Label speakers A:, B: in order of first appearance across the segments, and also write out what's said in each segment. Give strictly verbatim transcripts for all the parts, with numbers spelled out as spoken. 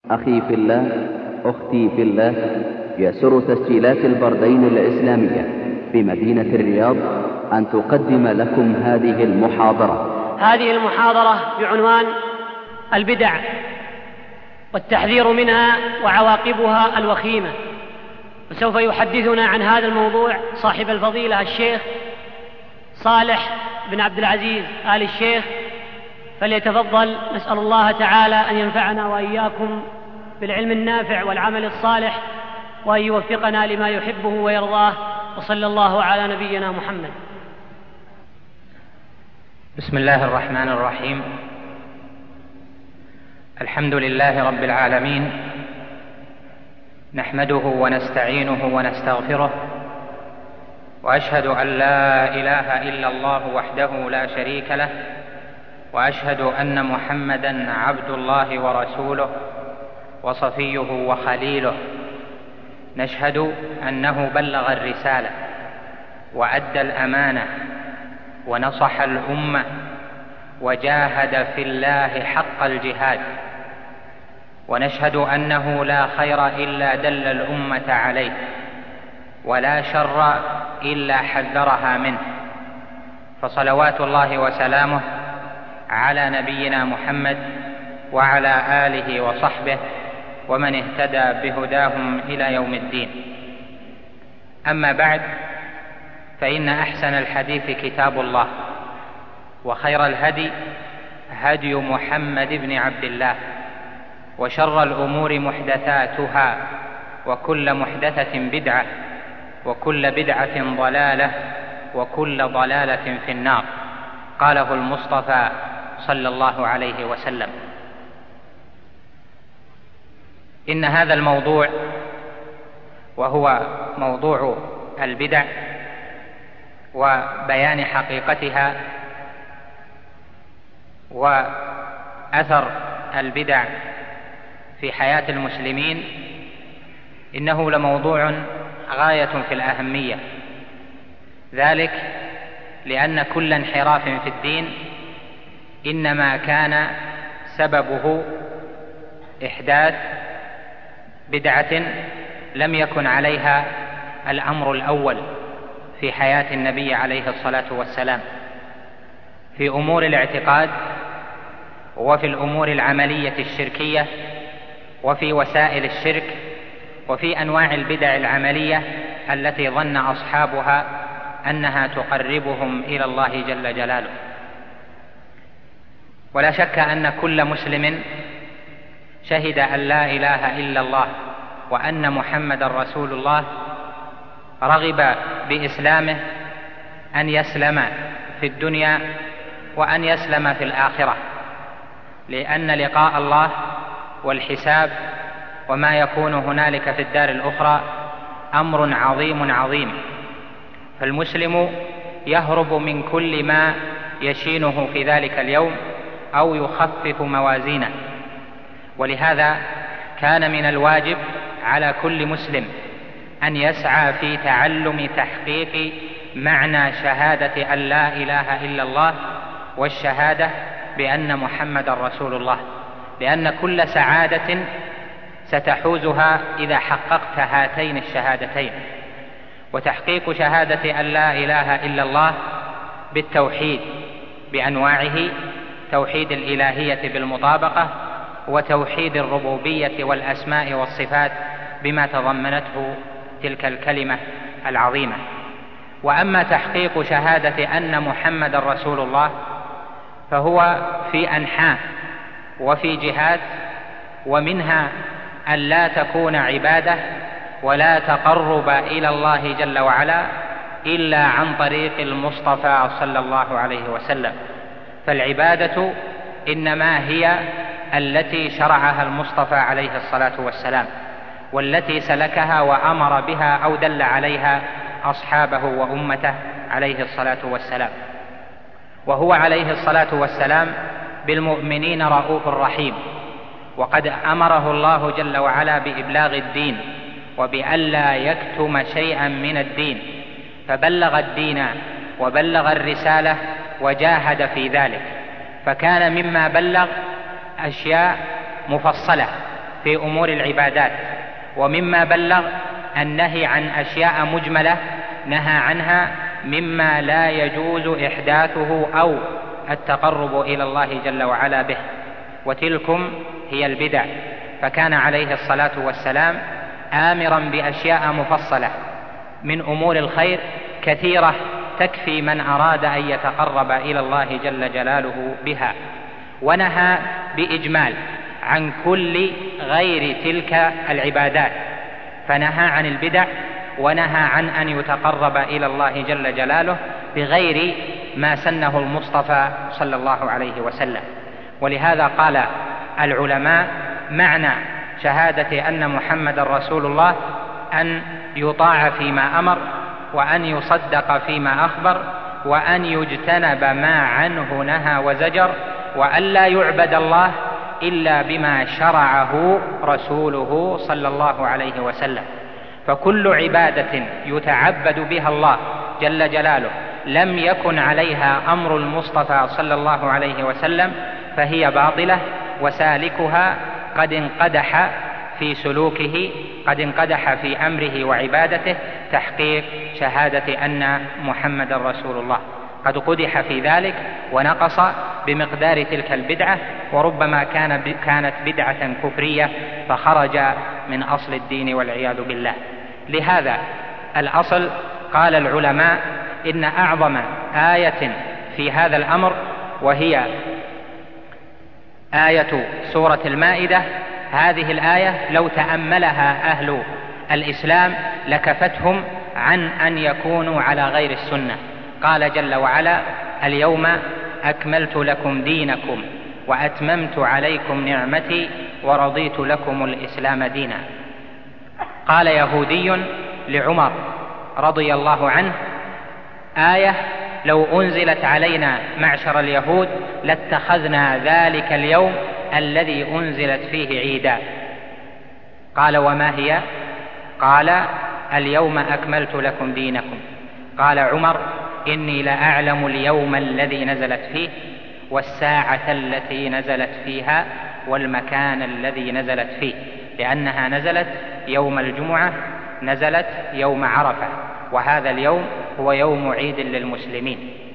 A: أخي في الله، أختي في الله، يسر تسجيلات البردين الإسلامية بمدينة الرياض أن تقدم لكم هذه المحاضرة.
B: هذه المحاضرة بعنوان البدع والتحذير منها وعواقبها الوخيمة، وسوف يحدثنا عن هذا الموضوع صاحب الفضيلة الشيخ صالح بن عبد العزيز آل الشيخ، فليتفضل. نسأل الله تعالى أن ينفعنا وإياكم بالعلم النافع والعمل الصالح، وأن يوفقنا لما يحبه ويرضاه، وصلى الله على نبينا محمد.
C: بسم الله الرحمن الرحيم. الحمد لله رب العالمين، نحمده ونستعينه ونستغفره، وأشهد أن لا إله إلا الله وحده لا شريك له، وأشهد أن محمدًا عبد الله ورسوله وصفيه وخليله. نشهد أنه بلغ الرسالة وأدى الأمانة ونصح الأمة وجاهد في الله حق الجهاد، ونشهد أنه لا خير إلا دل الأمة عليه، ولا شر إلا حذرها منه. فصلوات الله وسلامه على نبينا محمد وعلى آله وصحبه ومن اهتدى بهداهم إلى يوم الدين. أما بعد، فإن أحسن الحديث كتاب الله، وخير الهدي هدي محمد بن عبد الله، وشر الأمور محدثاتها، وكل محدثة بدعة، وكل بدعة ضلالة، وكل ضلالة في النار. قاله المصطفى صلى الله عليه وسلم. إن هذا الموضوع، وهو موضوع البدع وبيان حقيقتها وأثر البدع في حياة المسلمين، إنه لموضوع غاية في الأهمية، ذلك لأن كل انحراف في الدين إنما كان سببه إحداث بدعة لم يكن عليها الأمر الأول في حياة النبي عليه الصلاة والسلام، في أمور الاعتقاد، وفي الأمور العملية الشركية، وفي وسائل الشرك، وفي أنواع البدع العملية التي ظن أصحابها أنها تقربهم إلى الله جل جلاله. ولا شك أن كل مسلم شهد أن لا إله إلا الله وأن محمد رسول الله رغب بإسلامه أن يسلم في الدنيا وأن يسلم في الآخرة، لأن لقاء الله والحساب وما يكون هنالك في الدار الأخرى أمر عظيم عظيم. فالمسلم يهرب من كل ما يشينه في ذلك اليوم أو يخفف موازينه، ولهذا كان من الواجب على كل مسلم أن يسعى في تعلم تحقيق معنى شهادة أن لا إله إلا الله والشهادة بأن محمد رسول الله، لأن كل سعادة ستحوزها إذا حققت هاتين الشهادتين. وتحقيق شهادة أن لا إله إلا الله بالتوحيد بأنواعه، توحيد الإلهية بالمطابقة، وتوحيد الربوبية والأسماء والصفات بما تضمنته تلك الكلمة العظيمة. وأما تحقيق شهادة أن محمد رسول الله فهو في أنحاء وفي جهات، ومنها أن لا تكون عبادة ولا تقرب إلى الله جل وعلا إلا عن طريق المصطفى صلى الله عليه وسلم. فالعبادة إنما هي التي شرعها المصطفى عليه الصلاة والسلام، والتي سلكها وأمر بها أو دل عليها أصحابه وأمته عليه الصلاة والسلام. وهو عليه الصلاة والسلام بالمؤمنين رؤوف رحيم، وقد أمره الله جل وعلا بإبلاغ الدين وبألا يكتم شيئا من الدين، فبلغ الدين وبلغ الرسالة وجاهد في ذلك. فكان مما بلغ أشياء مفصلة في أمور العبادات، ومما بلغ النهي عن أشياء مجملة نهى عنها مما لا يجوز إحداثه أو التقرب إلى الله جل وعلا به، وتلكم هي البدع. فكان عليه الصلاة والسلام آمرا بأشياء مفصلة من أمور الخير كثيرة تكفي من أراد أن يتقرب إلى الله جل جلاله بها، ونهى بإجمال عن كل غير تلك العبادات، فنهى عن البدع ونهى عن أن يتقرب إلى الله جل جلاله بغير ما سنه المصطفى صلى الله عليه وسلم. ولهذا قال العلماء: معنى شهادة أن محمد رسول الله أن يطاع فيما أمر، وأن يصدق فيما أخبر، وأن يجتنب ما عنه نهى وزجر، وأن لا يعبد الله إلا بما شرعه رسوله صلى الله عليه وسلم. فكل عبادة يتعبد بها الله جل جلاله لم يكن عليها أمر المصطفى صلى الله عليه وسلم فهي باطلة، وسالكها قد انقدح في سلوكه، قد انقدح في أمره وعبادته تحقيق شهادة أن محمد رسول الله، قد قدح في ذلك ونقص بمقدار تلك البدعة، وربما كان كانت بدعة كفرية فخرج من أصل الدين والعياذ بالله. لهذا الأصل قال العلماء إن أعظم آية في هذا الأمر وهي آية سورة المائدة. هذه الآية لو تأملها أهل الإسلام لكفتهم عن أن يكونوا على غير السنة. قال جل وعلا: اليوم أكملت لكم دينكم وأتممت عليكم نعمتي ورضيت لكم الإسلام دينا. قال يهودي لعمر رضي الله عنه: آية لو أنزلت علينا معشر اليهود لاتخذنا ذلك اليوم الذي أنزلت فيه عيدا. قال: وما هي؟ قال: اليوم أكملت لكم دينكم. قال عمر: إني لأعلم اليوم الذي نزلت فيه، والساعة التي نزلت فيها، والمكان الذي نزلت فيه، لأنها نزلت يوم الجمعة، نزلت يوم عرفة، وهذا اليوم هو يوم عيد للمسلمين.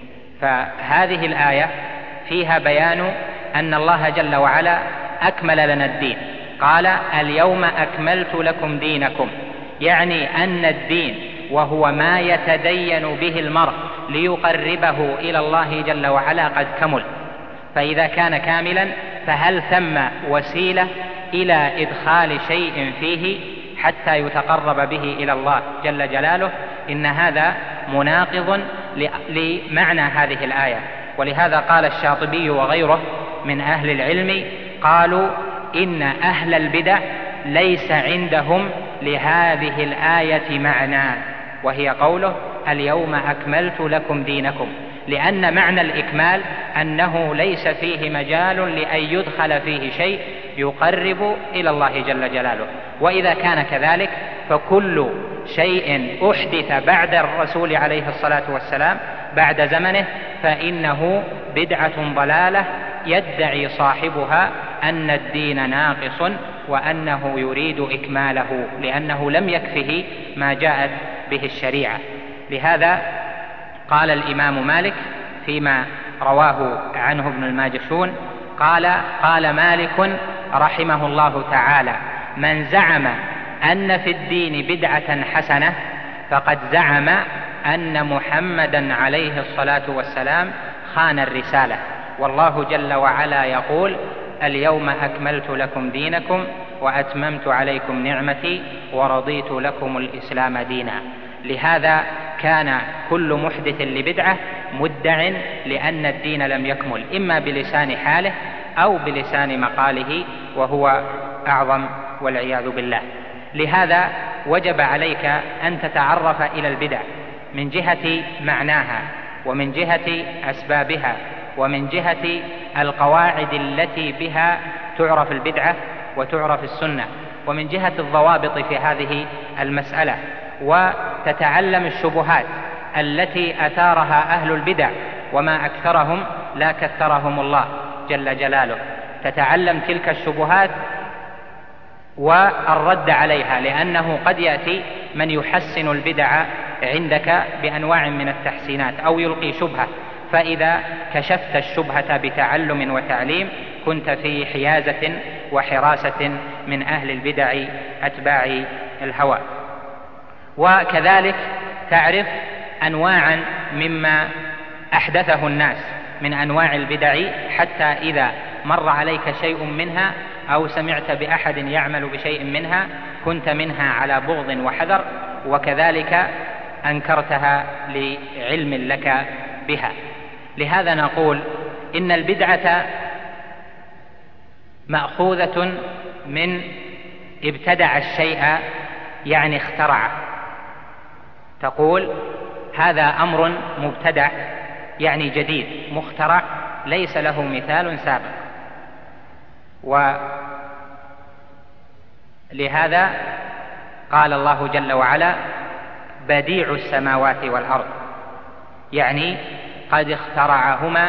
C: فهذه الآية فيها بيان أن الله جل وعلا أكمل لنا الدين. قال: اليوم أكملت لكم دينكم، يعني أن الدين وهو ما يتدين به المرء ليقربه إلى الله جل وعلا قد كمل. فإذا كان كاملا فهل ثم وسيلة إلى إدخال شيء فيه حتى يتقرب به إلى الله جل جلاله؟ إن هذا مناقض لمعنى هذه الآية. ولهذا قال الشاطبي وغيره من أهل العلم قالوا: إن أهل البدع ليس عندهم لهذه الآية معنى، وهي قوله: اليوم أكملت لكم دينكم، لأن معنى الإكمال أنه ليس فيه مجال لأن يدخل فيه شيء يقرب إلى الله جل جلاله. وإذا كان كذلك فكل شيء أحدث بعد الرسول عليه الصلاة والسلام بعد زمنه فإنه بدعة ضلالة يدعي صاحبها أن الدين ناقص وأنه يريد إكماله، لأنه لم يكفه ما جاءت به الشريعة. لهذا قال الإمام مالك فيما رواه عنه ابن الماجشون قال: قال مالك رحمه الله تعالى: من زعم أن في الدين بدعة حسنة فقد زعم أن محمدا عليه الصلاة والسلام خان الرسالة، والله جل وعلا يقول: اليوم أكملت لكم دينكم وأتممت عليكم نعمتي ورضيت لكم الإسلام دينا. لهذا كان كل محدث لبدعة مدع لأن الدين لم يكمل، إما بلسان حاله أو بلسان مقاله، وهو أعظم والعياذ بالله. لهذا وجب عليك أن تتعرف إلى البدع من جهة معناها، ومن جهة أسبابها، ومن جهة القواعد التي بها تعرف البدعة وتعرف السنة، ومن جهة الضوابط في هذه المسألة، وتتعلم الشبهات التي أثارها أهل البدع، وما أكثرهم لا كثرهم الله جل جلاله. تتعلم تلك الشبهات والرد عليها، لأنه قد يأتي من يحسن البدع عندك بأنواع من التحسينات أو يلقي شبهة، فإذا كشفت الشبهة بتعلم وتعليم كنت في حيازة وحراسة من أهل البدع أتباع الهوى. وكذلك تعرف أنواعا مما أحدثه الناس من أنواع البدع، حتى إذا مر عليك شيء منها أو سمعت بأحد يعمل بشيء منها كنت منها على بغض وحذر، وكذلك أنكرتها لعلم لك بها. لهذا نقول إن البدعة مأخوذة من ابتدع الشيء، يعني اخترعه. تقول هذا أمر مبتدع، يعني جديد مخترع ليس له مثال سابق. ولهذا قال الله جل وعلا بديع السماوات والأرض، يعني قد اخترعهما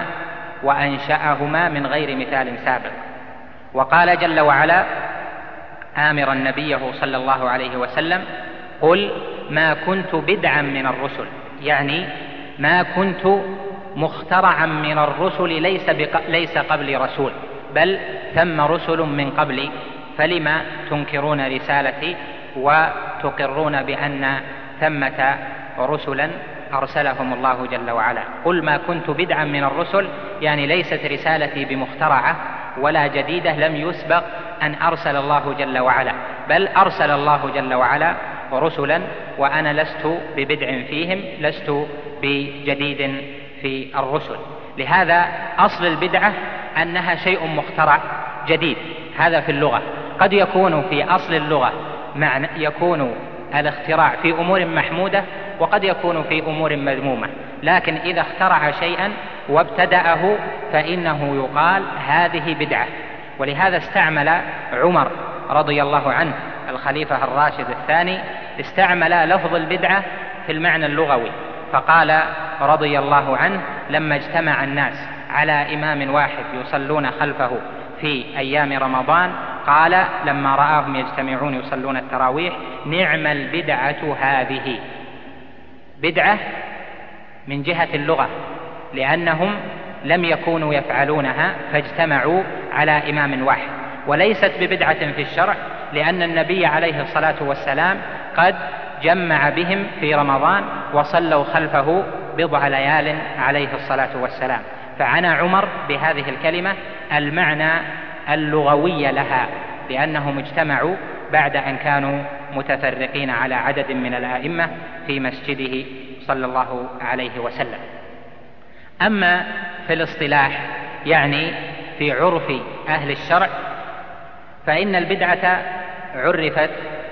C: وأنشأهما من غير مثال سابق. وقال جل وعلا آمرا نبيه صلى الله عليه وسلم قل ما كنت بدعا من الرسل، يعني ما كنت مخترعا من الرسل، ليس, ليس قبل رسول، بل ثم رسل من قبلي، فلما تنكرون رسالتي وتقرون بأن ثمة رسلا أرسلهم الله جل وعلا. قل ما كنت بدعا من الرسل، يعني ليست رسالتي بمخترعة ولا جديدة، لم يسبق أن أرسل الله جل وعلا، بل أرسل الله جل وعلا رسلا وأنا لست ببدع فيهم، لست بجديد في الرسل. لهذا أصل البدعة أنها شيء مخترع جديد، هذا في اللغة. قد يكون في أصل اللغة معنى يكون الاختراع في أمور محمودة، وقد يكون في أمور مذمومة، لكن إذا اخترع شيئا وابتدأه فإنه يقال هذه بدعة. ولهذا استعمل عمر رضي الله عنه الخليفة الراشد الثاني استعمل لفظ البدعة في المعنى اللغوي، فقال رضي الله عنه لما اجتمع الناس على إمام واحد يصلون خلفه في أيام رمضان، قال لما رآهم يجتمعون يصلون التراويح نعم البدعة هذه. بدعة من جهة اللغة، لأنهم لم يكونوا يفعلونها فاجتمعوا على إمام واحد، وليست ببدعة في الشرع، لأن النبي عليه الصلاة والسلام قد جمع بهم في رمضان وصلوا خلفه بضع ليال عليه الصلاة والسلام. فعنى عمر بهذه الكلمة المعنى اللغوي لها، لأنهم اجتمعوا بعد أن كانوا متفرقين على عدد من الآئمة في مسجده صلى الله عليه وسلم. أما في الاصطلاح، يعني في عرف أهل الشرع، فإن البدعة عرفت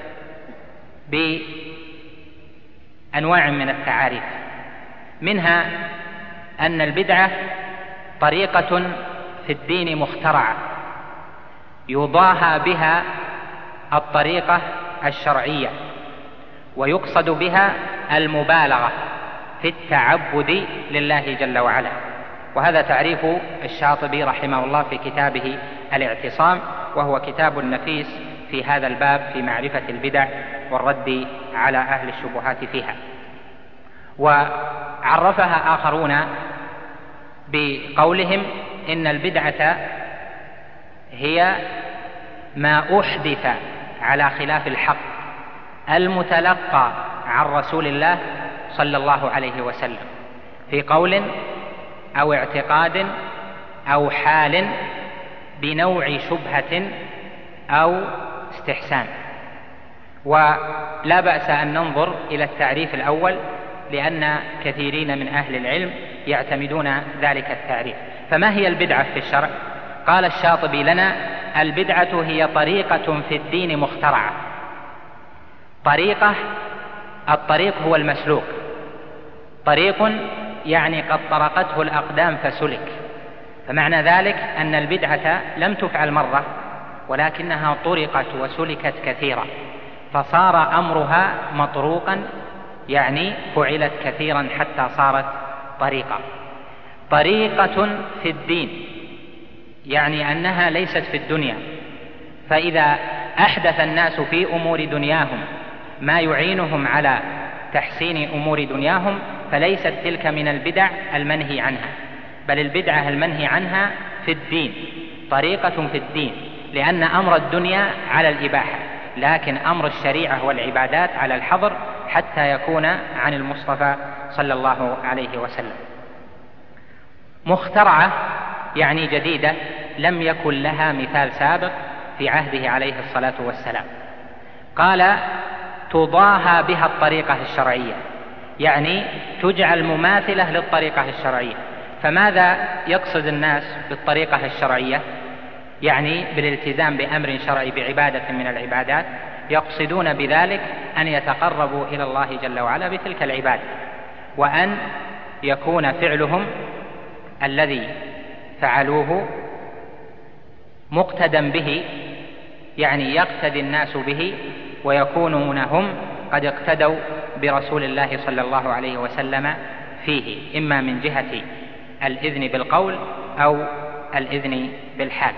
C: بأنواع من التعاريف، منها أن البدعة طريقة في الدين مخترعة يضاهى بها الطريقة الشرعية، ويقصد بها المبالغة في التعبد لله جل وعلا. وهذا تعريف الشاطبي رحمه الله في كتابه الاعتصام، وهو كتاب نفيس في هذا الباب في معرفة البدع والرد على أهل الشبهات فيها. وعرفها آخرون بقولهم إن البدعة هي ما أحدث على خلاف الحق المتلقى عن رسول الله صلى الله عليه وسلم في قول أو اعتقاد أو حال بنوع شبهة أو استحسان. ولا بأس أن ننظر إلى التعريف الأول، لأن كثيرين من أهل العلم يعتمدون ذلك التعريف. فما هي البدعة في الشرع؟ قال الشاطبي لنا البدعة هي طريقة في الدين مخترعة. طريقة، الطريق هو المسلوك، طريق يعني قد طرقته الأقدام فسلك، فمعنى ذلك أن البدعة لم تفعل مرة، ولكنها طرقت وسلكت كثيرا، فصار أمرها مطروقا، يعني فعلت كثيرا حتى صارت طريقة. طريقة في الدين يعني أنها ليست في الدنيا، فإذا أحدث الناس في أمور دنياهم ما يعينهم على تحسين أمور دنياهم فليست تلك من البدع المنهي عنها، بل البدعة المنهي عنها في الدين، طريقة في الدين، لأن أمر الدنيا على الإباحة، لكن أمر الشريعة والعبادات على الحظر حتى يكون عن المصطفى صلى الله عليه وسلم. مخترعة يعني جديدة لم يكن لها مثال سابق في عهده عليه الصلاة والسلام. قال تضاهى بها الطريقة الشرعية، يعني تجعل مماثلة للطريقة الشرعية. فماذا يقصد الناس بالطريقة الشرعية؟ يعني بالالتزام بأمر شرعي بعبادة من العبادات، يقصدون بذلك أن يتقربوا إلى الله جل وعلا بتلك العبادة، وأن يكون فعلهم الذي فعلوه مقتدى به، يعني يقتدي الناس به ويكونون هم قد اقتدوا برسول الله صلى الله عليه وسلم فيه، إما من جهة الإذن بالقول أو الإذن بالحال.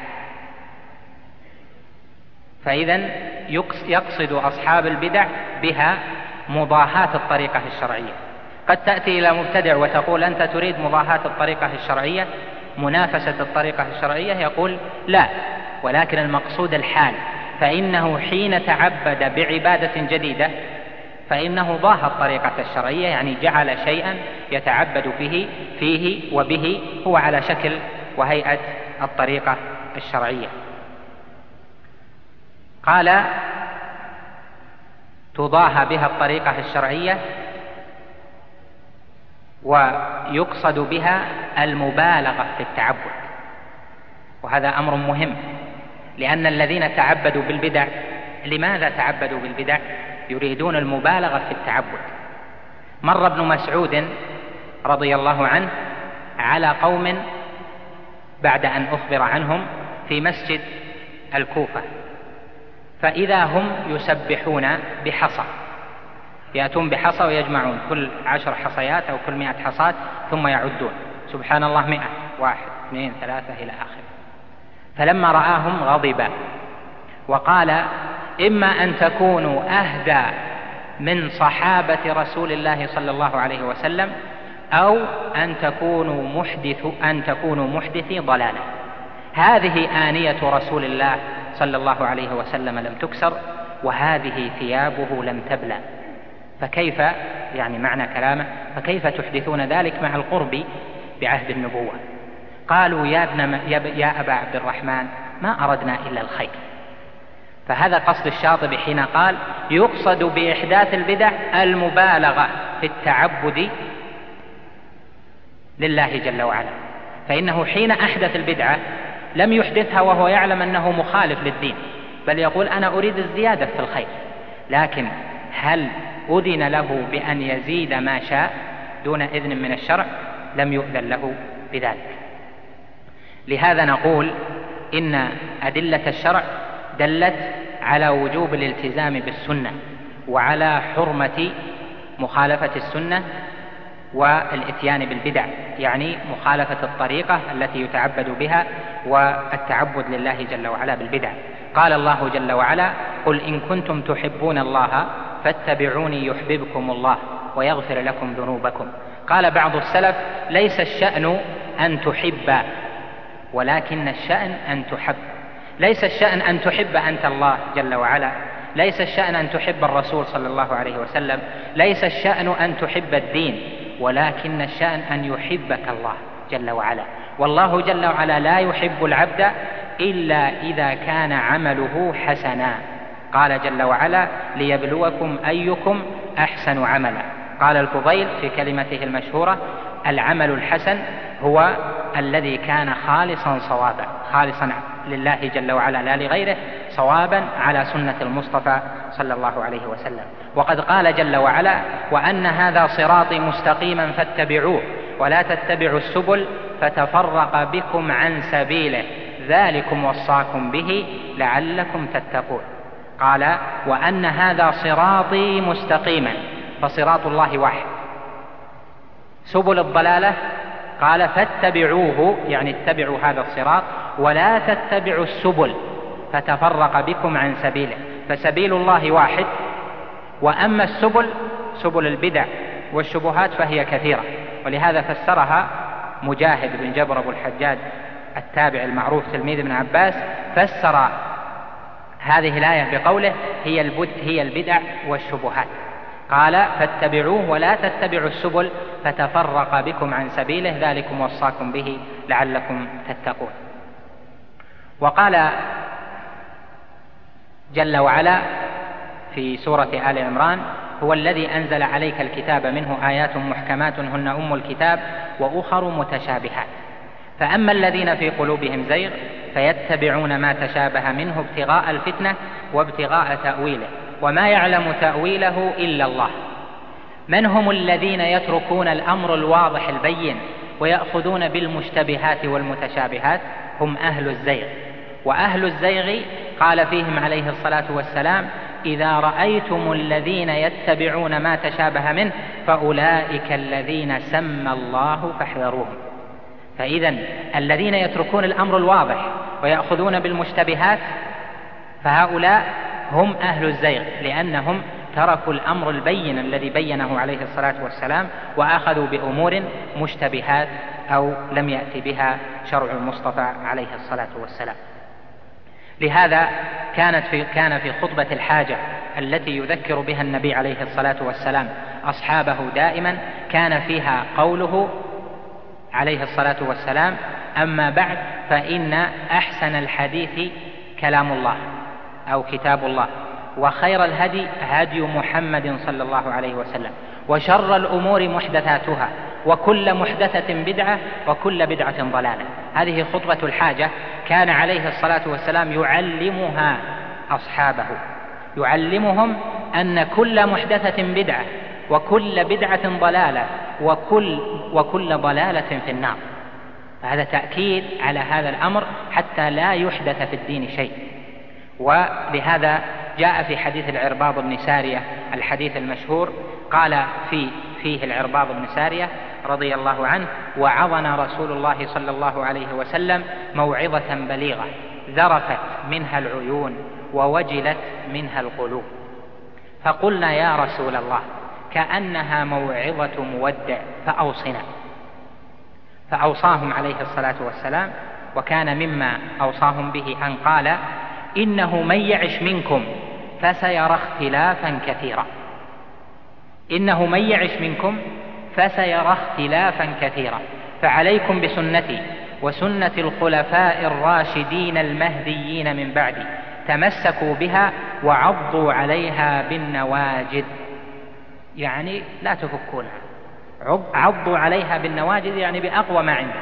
C: فإذن يقصد أصحاب البدع بها مضاهاة الطريقة الشرعية. قد تأتي إلى مبتدع وتقول أنت تريد مضاهاة الطريقة الشرعية، منافسة الطريقة الشرعية، يقول لا، ولكن المقصود الحال، فإنه حين تعبد بعبادة جديدة فإنه ضاهى الطريقة الشرعية، يعني جعل شيئا يتعبد فيه فيه وبه هو على شكل وهيئة الطريقة الشرعية. قال تضاهى بها الطريقة الشرعية، ويقصد بها المبالغة في التعبد، وهذا أمر مهم، لأن الذين تعبدوا بالبدع لماذا تعبدوا بالبدع؟ يريدون المبالغة في التعبد. مر ابن مسعود رضي الله عنه على قوم بعد أن أخبر عنهم في مسجد الكوفة، فإذا هم يسبحون بحصى، يأتون بحصى ويجمعون كل عشر حصيات أو كل مئة حصاة ثم يعدون سبحان الله مئة، واحد اثنين ثلاثة إلى آخره. فلما رآهم غضب وقال إما أن تكونوا أهدى من صحابة رسول الله صلى الله عليه وسلم أو أن تكونوا محدث أن تكونوا محدثي ضلالة. هذه آنية رسول الله صلى الله عليه وسلم لم تكسر، وهذه ثيابه لم تبلى، فكيف يعني معنى كلامه فكيف تحدثون ذلك مع القرب بعهد النبوة؟ قالوا يا ابن يا أبا عبد الرحمن ما أردنا إلا الخير. فهذا قصد الشاطبي حين قال يقصد بإحداث البدع المبالغة في التعبد لله جل وعلا، فإنه حين أحدث البدعة لم يحدثها وهو يعلم أنه مخالف للدين، بل يقول أنا أريد الزيادة في الخير، لكن هل أذن له بأن يزيد ما شاء دون إذن من الشرع؟ لم يؤذن له بذلك. لهذا نقول إن أدلة الشرع دلت على وجوب الالتزام بالسنة وعلى حرمة مخالفة السنة والإتيان بالبدع، يعني مخالفة الطريقة التي يتعبد بها والتعبد لله جل وعلا بالبدع. قال الله جل وعلا قل إن كنتم تحبون الله فاتبعوني يحببكم الله ويغفر لكم ذنوبكم. قال بعض السلف ليس الشأن أن تحب ولكن الشأن أن تحب. ليس الشأن أن تحب أنت الله جل وعلا، ليس الشأن أن تحب الرسول صلى الله عليه وسلم، ليس الشأن أن تحب الدين، ولكن الشأن أن يحبك الله جل وعلا. والله جل وعلا لا يحب العبد إلا إذا كان عمله حسنا. قال جل وعلا ليبلوكم أيكم أحسن عملا. قال الفضيل في كلمته المشهورة العمل الحسن هو الذي كان خالصا صوابا، خالصا لله جل وعلا لا لغيره، صوابا على سنة المصطفى صلى الله عليه وسلم. وقد قال جل وعلا وأن هذا صراطي مستقيما فاتبعوه ولا تتبعوا السبل فتفرق بكم عن سبيله ذلكم وصاكم به لعلكم تتقون. قال وأن هذا صراطي مستقيما، فصراط الله واحد. سبل الضلالة قال فاتبعوه، يعني اتبعوا هذا الصراط، ولا تتبعوا السبل، فتفرق بكم عن سبيله. فسبيل الله واحد، وأما السبل سبل البدع والشبهات فهي كثيرة. ولهذا فسرها مجاهد بن جبر أبو الحجاج التابع المعروف تلميذ ابن عباس، فسر هذه الآية بقوله هي هي البدع والشبهات، قال فاتبعوه ولا تتبعوا السبل فتفرق بكم عن سبيله ذلكم وصاكم به لعلكم تتقون. وقال جل وعلا في سورة آل عمران هو الذي أنزل عليك الكتاب منه آيات محكمات هن أم الكتاب وأخر متشابهات، فأما الذين في قلوبهم زيغ فيتبعون ما تشابه منه ابتغاء الفتنة وابتغاء تأويله وما يعلم تأويله إلا الله. من هم الذين يتركون الأمر الواضح البين ويأخذون بالمشتبهات والمتشابهات؟ هم أهل الزيغ. وأهل الزيغ قال فيهم عليه الصلاة والسلام إذا رأيتم الذين يتبعون ما تشابه منه فأولئك الذين سمى الله فاحذروهم. فإذا الذين يتركون الأمر الواضح ويأخذون بالمشتبهات فهؤلاء هم أهل الزيغ، لأنهم تركوا الأمر البين الذي بينه عليه الصلاة والسلام وأخذوا بأمور مشتبهات أو لم يأتي بها شرع المصطفى عليه الصلاة والسلام. لهذا كانت في كان في خطبة الحاجة التي يذكر بها النبي عليه الصلاة والسلام أصحابه دائما كان فيها قوله عليه الصلاة والسلام أما بعد فإن أحسن الحديث كلام الله أو كتاب الله، وخير الهدي هدي محمد صلى الله عليه وسلم، وشر الأمور محدثاتها وكل محدثة بدعة وكل بدعة ضلالة. هذه خطبة الحاجة كان عليه الصلاة والسلام يعلمها أصحابه، يعلمهم أن كل محدثة بدعة وكل بدعة ضلالة وكل, وكل ضلالة في النار. هذا تأكيد على هذا الأمر حتى لا يحدث في الدين شيء. ولهذا جاء في حديث العرباض بن سارية الحديث المشهور قال في فيه العرباض بن سارية رضي الله عنه وعظنا رسول الله صلى الله عليه وسلم موعظة بليغة ذرفت منها العيون ووجلت منها القلوب، فقلنا يا رسول الله كأنها موعظة مودع فأوصنا. فأوصاهم عليه الصلاة والسلام، وكان مما أوصاهم به أن قال إنه من يعش منكم فسيرى اختلافا كثيرا، إنه من يعش منكم فسيرى اختلافا كثيرا، فعليكم بسنتي وسنة الخلفاء الراشدين المهديين من بعدي تمسكوا بها وعضوا عليها بالنواجذ، يعني لا تفكونها، عضوا عليها بالنواجذ يعني بأقوى ما عندك،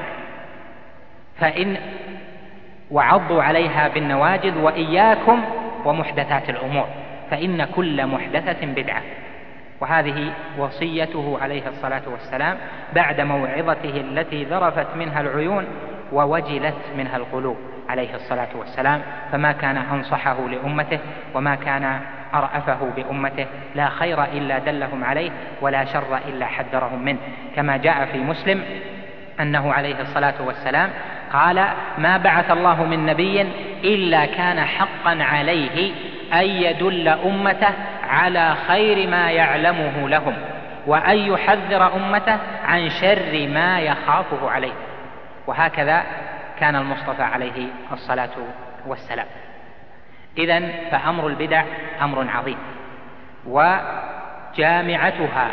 C: فإن وعضوا عليها بالنواجذ وإياكم ومحدثات الأمور فإن كل محدثة بدعة. وهذه وصيته عليه الصلاة والسلام بعد موعظته التي ذرفت منها العيون ووجلت منها القلوب عليه الصلاة والسلام، فما كان أنصحه لأمته وما كان أرأفه بأمته، لا خير إلا دلهم عليه ولا شر إلا حذرهم منه، كما جاء في مسلم أنه عليه الصلاة والسلام قال ما بعث الله من نبي إلا كان حقا عليه أن يدل أمته على خير ما يعلمه لهم وأن يحذر أمته عن شر ما يخافه عليه. وهكذا كان المصطفى عليه الصلاة والسلام. إذن فأمر البدع أمر عظيم، وجامعتها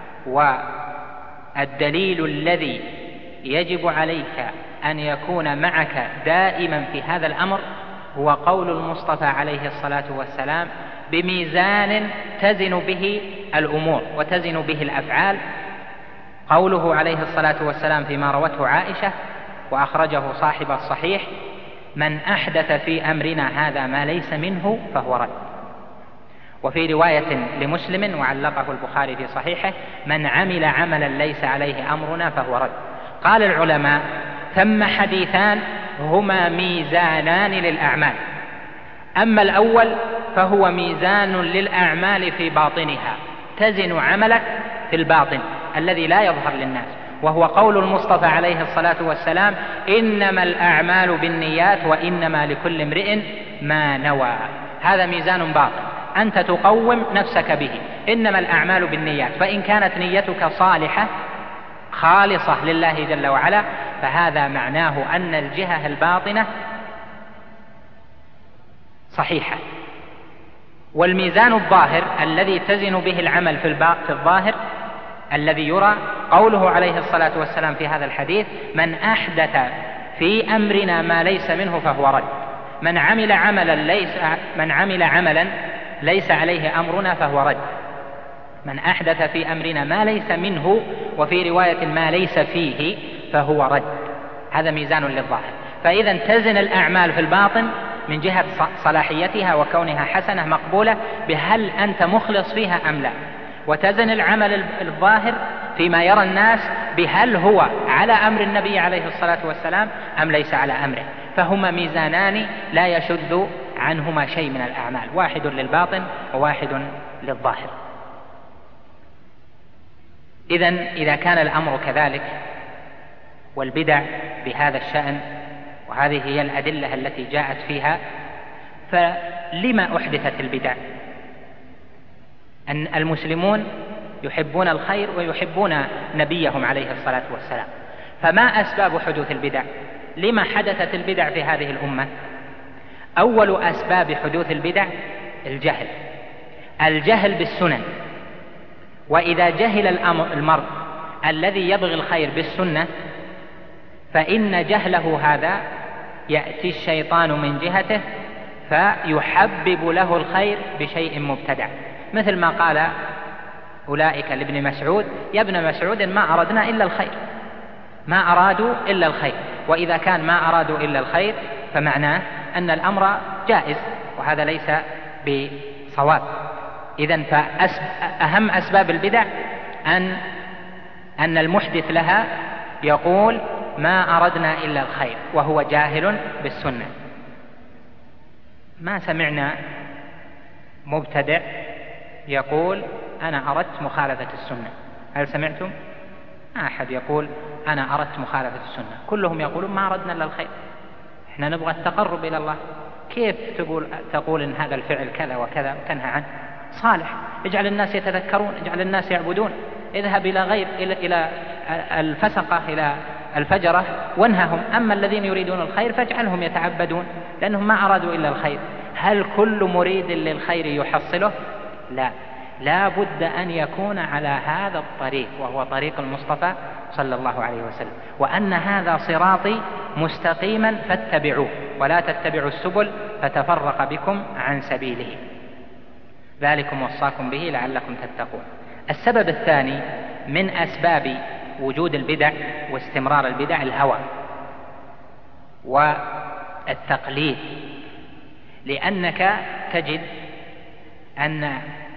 C: والدليل الذي يجب عليك أن يكون معك دائما في هذا الأمر هو قول المصطفى عليه الصلاة والسلام بميزان تزن به الأمور وتزن به الأفعال. قوله عليه الصلاة والسلام فيما روته عائشة وأخرجه صاحب الصحيح من أحدث في أمرنا هذا ما ليس منه فهو رد. وفي رواية لمسلم وعلقه البخاري في صحيحه من عمل عملا ليس عليه أمرنا فهو رد. قال العلماء ثم حديثان هما ميزانان للأعمال، أما الأول فهو ميزان للأعمال في باطنها تزن عملك في الباطن الذي لا يظهر للناس، وهو قول المصطفى عليه الصلاة والسلام: إنما الأعمال بالنيات وإنما لكل امرئ ما نوى. هذا ميزان باطل أنت تقوم نفسك به، إنما الأعمال بالنيات، فإن كانت نيتك صالحة خالصة لله جل وعلا فهذا معناه أن الجهة الباطنة صحيحة. والميزان الظاهر الذي تزن به العمل في الظاهر الذي يرى قوله عليه الصلاة والسلام في هذا الحديث: من أحدث في أمرنا ما ليس منه فهو رد. من عمل عملا ليس من عمل عملا ليس عليه أمرنا فهو رد. من أحدث في أمرنا ما ليس منه، وفي رواية ما ليس فيه، فهو رد. هذا ميزان للظاهر. فإذا تزن الأعمال في الباطن من جهة صلاحيتها وكونها حسنة مقبولة بهل أنت مخلص فيها أم لا، وتزن العمل الظاهر فيما يرى الناس بهل هو على أمر النبي عليه الصلاة والسلام أم ليس على أمره. فهما ميزانان لا يشذ عنهما شيء من الأعمال، واحد للباطن وواحد للظاهر. إذن إذا كان الأمر كذلك والبدع بهذا الشأن وهذه هي الأدلة التي جاءت فيها، فلما أحدثت البدع؟ أن المسلمون يحبون الخير ويحبون نبيهم عليه الصلاة والسلام، فما أسباب حدوث البدع؟ لما حدثت البدع في هذه الأمة؟ أول أسباب حدوث البدع الجهل، الجهل بالسنن. وإذا جهل المرء الذي يبغي الخير بالسنة فإن جهله هذا يأتي الشيطان من جهته فيحبب له الخير بشيء مبتدع، مثل ما قال أولئك لابن مسعود: يا ابن مسعود ما أردنا إلا الخير، ما أرادوا إلا الخير. وإذا كان ما أرادوا إلا الخير فمعناه أن الأمر جائز، وهذا ليس بصواب. إذن فأهم أسباب البدع أن أن المحدث لها يقول ما أردنا إلا الخير وهو جاهل بالسنة. ما سمعنا مبتدع يقول أنا أردت مخالفة السنة. هل سمعتم؟ ما أحد يقول أنا أردت مخالفة السنة، كلهم يقولون ما أردنا إلا الخير، إحنا نبغى التقرب إلى الله. كيف تقول تقول إن هذا الفعل كذا وكذا وتنهى عنه؟ صالح، اجعل الناس يتذكرون، اجعل الناس يعبدون، اذهب إلى غير إلى, إلى الفسقة إلى الفجرة وانههم. أما الذين يريدون الخير فاجعلهم يتعبدون لأنهم ما أرادوا إلا الخير. هل كل مريد للخير يحصله؟ لا، لا بد أن يكون على هذا الطريق وهو طريق المصطفى صلى الله عليه وسلم، وأن هذا صراطي مستقيما فاتبعوه ولا تتبعوا السبل فتفرق بكم عن سبيله، ذلكم وصاكم به لعلكم تتقون. السبب الثاني من أسباب وجود البدع واستمرار البدع الهوى والتقليد، لأنك تجد أن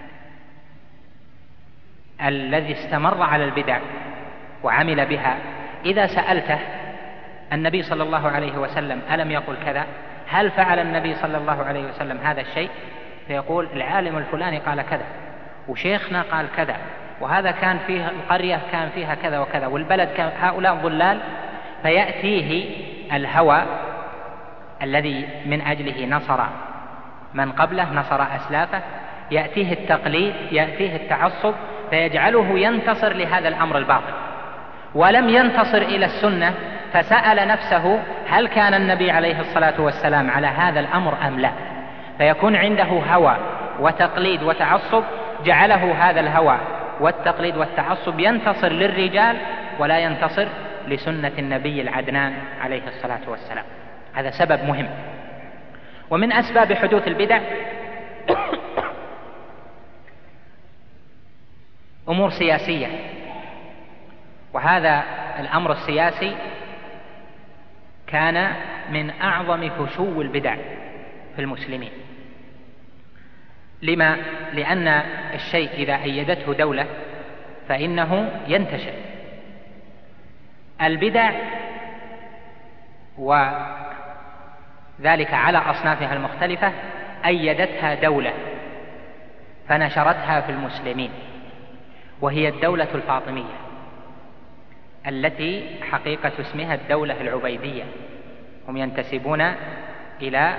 C: الذي استمر على البدع وعمل بها إذا سألته النبي صلى الله عليه وسلم ألم يقل كذا؟ هل فعل النبي صلى الله عليه وسلم هذا الشيء؟ فيقول العالم الفلاني قال كذا، وشيخنا قال كذا، وهذا كان فيه القرية كان فيها كذا وكذا، والبلد كان هؤلاء ضلال. فيأتيه الهوى الذي من أجله نصر من قبله، نصر أسلافه، يأتيه التقليد، يأتيه التعصب، فيجعله ينتصر لهذا الأمر الباطل، ولم ينتصر إلى السنة. فسأل نفسه هل كان النبي عليه الصلاة والسلام على هذا الأمر أم لا؟ فيكون عنده هوى وتقليد وتعصب، جعله هذا الهوى والتقليد والتعصب ينتصر للرجال ولا ينتصر لسنة النبي العدنان عليه الصلاة والسلام. هذا سبب مهم. ومن أسباب حدوث البدع أمور سياسية، وهذا الأمر السياسي كان من أعظم فشو البدع في المسلمين. لما؟ لأن الشيء إذا أيدته دولة فإنه ينتشر. البدع وذلك على أصنافها المختلفة أيدتها دولة فنشرتها في المسلمين، وهي الدولة الفاطمية. التي حقيقة اسمها الدولة العبيدية. هم ينتسبون إلى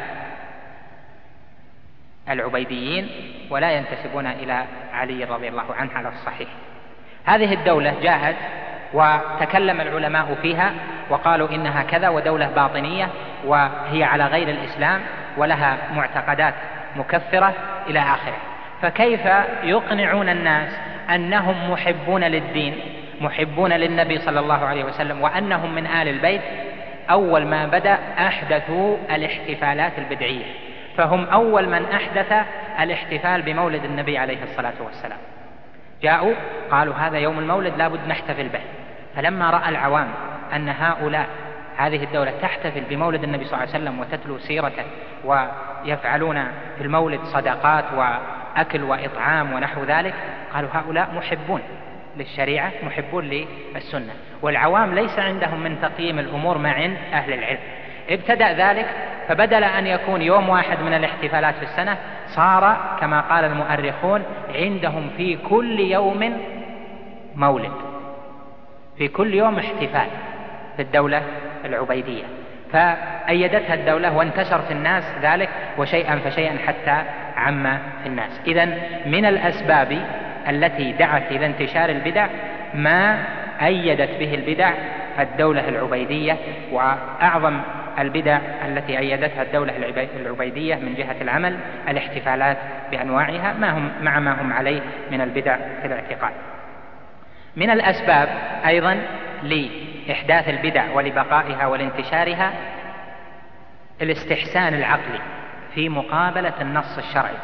C: العبيديين ولا ينتسبون إلى علي رضي الله عنه على الصحيح. هذه الدولة جاءت وتكلم العلماء فيها وقالوا إنها كذا، ودولة باطنية وهي على غير الإسلام ولها معتقدات مكفرة إلى آخره. فكيف يقنعون الناس أنهم محبون للدين، محبون للنبي صلى الله عليه وسلم، وأنهم من آل البيت؟ أول ما بدأ أحدثوا الاحتفالات البدعية، فهم أول من أحدث الاحتفال بمولد النبي عليه الصلاة والسلام. جاءوا قالوا هذا يوم المولد لابد نحتفل به. فلما رأى العوام أن هؤلاء هذه الدولة تحتفل بمولد النبي صلى الله عليه وسلم وتتلو سيرته ويفعلون في المولد صدقات وأكل وإطعام ونحو ذلك، قالوا هؤلاء محبون للشريعة، محبون للسنة. والعوام ليس عندهم من تقييم الأمور ما عند أهل العلم. ابتدأ ذلك، فبدل أن يكون يوم واحد من الاحتفالات في السنة صار كما قال المؤرخون عندهم في كل يوم مولد، في كل يوم احتفال في الدولة العبيدية. فأيدتها الدولة وانتشر في الناس ذلك، وشيئا فشيئا حتى عم في الناس. إذن من الأسباب التي دعت إلى انتشار البدع ما أيدت به البدع الدولة العبيدية. وأعظم البدع التي أيدتها الدولة العبيدية من جهة العمل الاحتفالات بأنواعها ما هم مع ما هم عليه من البدع في الاعتقاد. من الأسباب أيضا لإحداث البدع ولبقائها ولانتشارها الاستحسان العقلي في مقابلة النص الشرعي.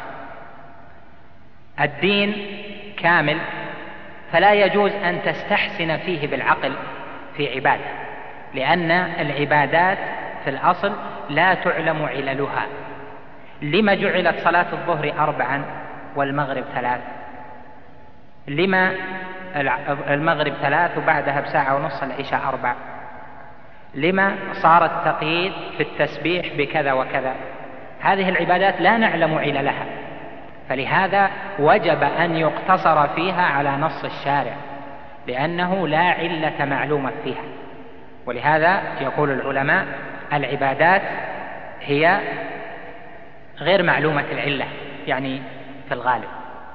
C: الدين كامل، فلا يجوز أن تستحسن فيه بالعقل في عبادة، لأن العبادات في الأصل لا تعلم عللها. لما جعلت صلاة الظهر أربعا والمغرب ثلاث؟ لما المغرب ثلاث وبعدها بساعة ونص العشاء أربع؟ لما صار التقييد في التسبيح بكذا وكذا؟ هذه العبادات لا نعلم عللها، فلهذا وجب أن يقتصر فيها على نص الشارع، لأنه لا علة معلومة فيها. ولهذا يقول العلماء العبادات هي غير معلومة العلة، يعني في الغالب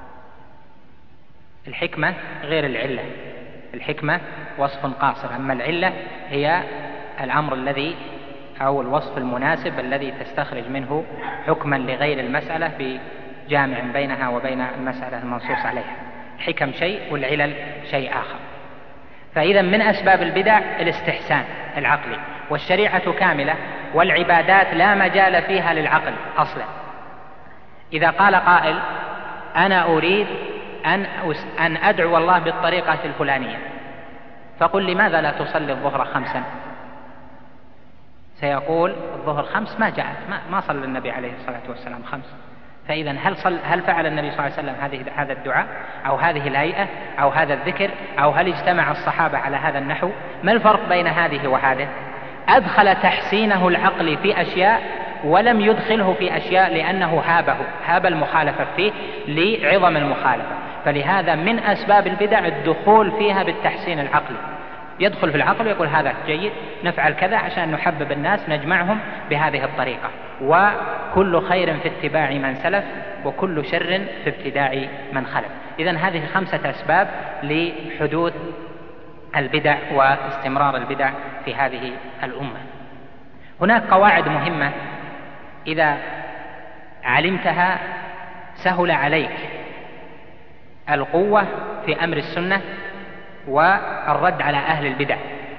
C: الحكمة غير العلة. الحكمة وصف قاصر، أما العلة هي الأمر الذي أو الوصف المناسب الذي تستخرج منه حكما لغير المسألة بجامع بينها وبين المسألة المنصوص عليها. الحكم شيء والعلل شيء آخر. فإذا من أسباب البدع الاستحسان العقلي، والشريعة كاملة والعبادات لا مجال فيها للعقل أصلا. إذا قال قائل أنا أريد أن, أن أدعو الله بالطريقة الفلانية، فقل لماذا لا تصلي الظهر خمسا؟ سيقول الظهر خمس ما جاءت، ما, ما صلى النبي عليه الصلاة والسلام خمس. فإذا هل, صل هل فعل النبي صلى الله عليه وسلم هذه هذا الدعاء أو هذه الهيئة أو هذا الذكر، أو هل اجتمع الصحابة على هذا النحو؟ ما الفرق بين هذه وهذه؟ أدخل تحسينه العقلي في أشياء ولم يدخله في أشياء لأنه هابه هاب المخالفة فيه لعظم المخالفة. فلهذا من أسباب البدع الدخول فيها بالتحسين العقلي، يدخل في العقل ويقول هذا جيد نفعل كذا عشان نحبب الناس نجمعهم بهذه الطريقة. وكل خير في اتباع من سلف وكل شر في ابتداع من خلف. إذن هذه خمسة أسباب لحدوث البدع واستمرار البدع في هذه الأمة. هناك قواعد مهمة إذا علمتها سهل عليك القوة في أمر السنة والرد على أهل البدع.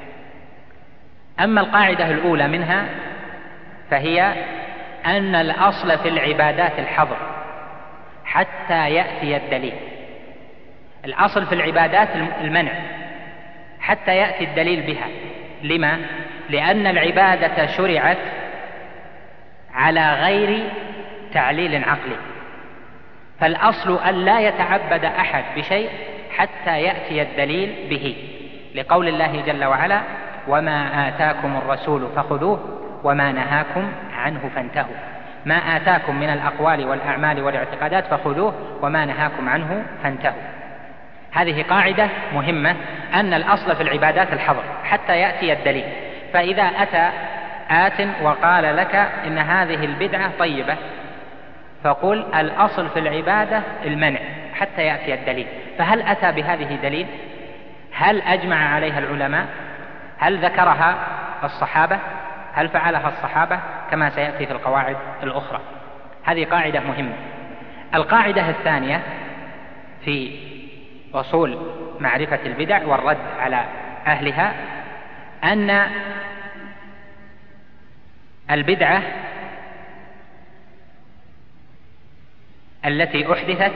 C: أما القاعدة الأولى منها فهي أن الأصل في العبادات الحظر حتى يأتي الدليل. الأصل في العبادات المنع حتى يأتي الدليل بها. لما؟ لأن العبادة شرعت على غير تعليل عقلي، فالأصل أن لا يتعبد أحد بشيء حتى يأتي الدليل به، لقول الله جل وعلا وما آتاكم الرسول فخذوه وما نهاكم عنه فانتهوا. ما آتاكم من الأقوال والأعمال والاعتقادات فخذوه وما نهاكم عنه فانتهوا. هذه قاعدة مهمة أن الأصل في العبادات الحظر حتى يأتي الدليل. فإذا أتى آت وقال لك إن هذه البدعة طيبة، فقل الأصل في العبادة المنع حتى يأتي الدليل. فهل أتى بهذه دليل؟ هل أجمع عليها العلماء؟ هل ذكرها الصحابة؟ هل فعلها الصحابة؟ كما سيأتي في القواعد الأخرى. هذه قاعدة مهمة. القاعدة الثانية في أصول معرفة البدع والرد على أهلها أن البدعة التي أحدثت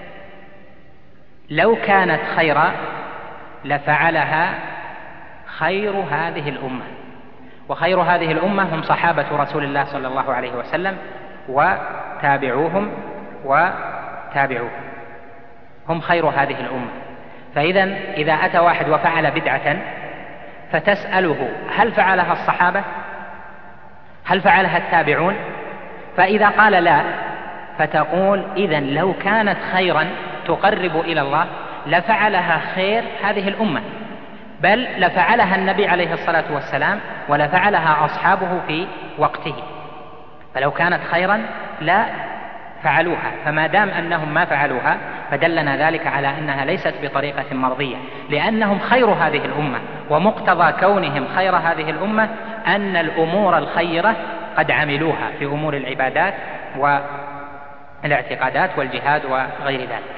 C: لو كانت خيرا لفعلها خير هذه الأمة، وخير هذه الأمة هم صحابة رسول الله صلى الله عليه وسلم وتابعوهم وتابعوهم، هم خير هذه الأمة. فإذا إذا أتى واحد وفعل بدعة فتسأله هل فعلها الصحابة؟ هل فعلها التابعون؟ فإذا قال لا، فتقول إذن لو كانت خيرا تقرب إلى الله لفعلها خير هذه الأمة، بل لفعلها النبي عليه الصلاة والسلام ولفعلها أصحابه في وقته. فلو كانت خيرا لا فعلوها، فما دام أنهم ما فعلوها فدلنا ذلك على أنها ليست بطريقة مرضية، لأنهم خير هذه الأمة، ومقتضى كونهم خير هذه الأمة أن الأمور الخيرة قد عملوها في أمور العبادات والاعتقادات والجهاد وغير ذلك.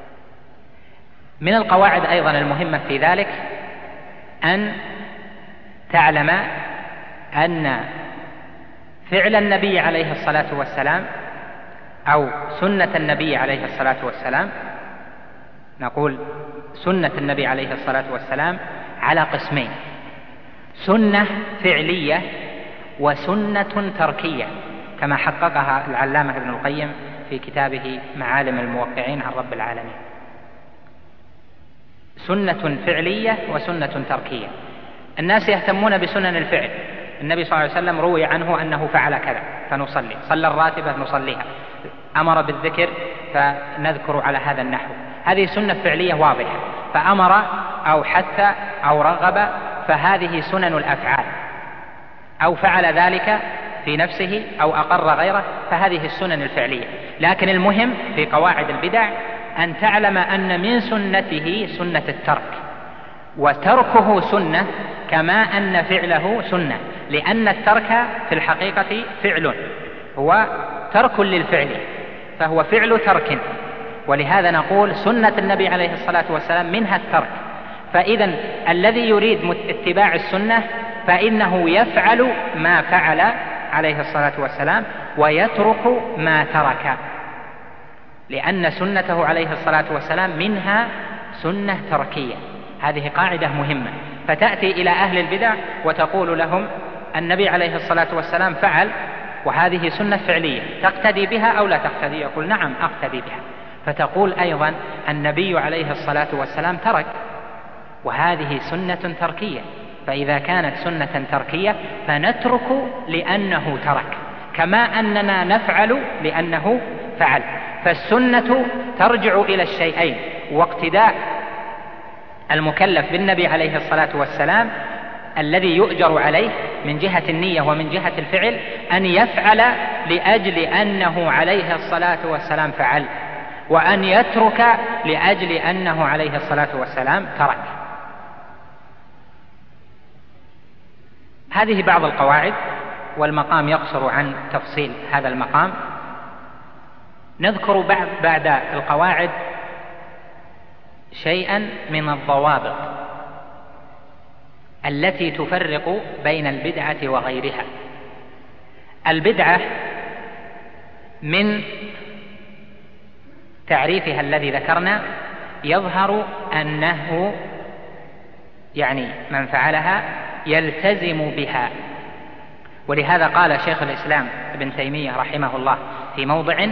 C: من القواعد أيضا المهمة في ذلك أن تعلم أن فعل النبي عليه الصلاة والسلام أو سنة النبي عليه الصلاة والسلام، نقول سنة النبي عليه الصلاة والسلام على قسمين: سنة فعلية وسنة تركية، كما حققها العلامة ابن القيم في كتابه معالم الموقعين عن رب العالمين. سنة فعلية وسنة تركية. الناس يهتمون بسنن الفعل، النبي صلى الله عليه وسلم روي عنه أنه فعل كذا فنصلي، صلى الراتبة نصليها، أمر بالذكر فنذكر على هذا النحو. هذه سنة فعلية واضحة، فأمر أو حث أو رغب فهذه سنن الأفعال، أو فعل ذلك في نفسه أو أقر غيره فهذه السنن الفعلية. لكن المهم في قواعد البدع أن تعلم أن من سنته سنة الترك، وتركه سنة كما أن فعله سنة، لأن الترك في الحقيقة فعل، هو ترك للفعل، فهو فعل ترك، ولهذا نقول سنة النبي عليه الصلاة والسلام منها الترك. فإذا الذي يريد اتباع السنة فإنه يفعل ما فعل عليه الصلاة والسلام ويترك ما ترك، لأن سنته عليه الصلاة والسلام منها سنة تركية. هذه قاعدة مهمة. فتأتي إلى أهل البدع وتقول لهم النبي عليه الصلاة والسلام فعل وهذه سنة فعلية، تقتدي بها أو لا تقتدي؟ يقول نعم أقتدي بها. فتقول أيضا النبي عليه الصلاة والسلام ترك وهذه سنة تركية، فإذا كانت سنة تركية فنترك لأنه ترك، كما أننا نفعل لأنه فعل. فالسنة ترجع إلى الشيئين، واقتداء المكلف بالنبي عليه الصلاة والسلام الذي يؤجر عليه من جهة النية ومن جهة الفعل أن يفعل لأجل أنه عليه الصلاة والسلام فعل، وأن يترك لأجل أنه عليه الصلاة والسلام ترك. هذه بعض القواعد، والمقام يقصر عن تفصيل هذا المقام. نذكر بعد القواعد شيئا من الضوابط التي تفرق بين البدعة وغيرها. البدعة من تعريفها الذي ذكرنا يظهر أنه يعني من فعلها يلتزم بها، ولهذا قال شيخ الإسلام ابن تيمية رحمه الله في موضع: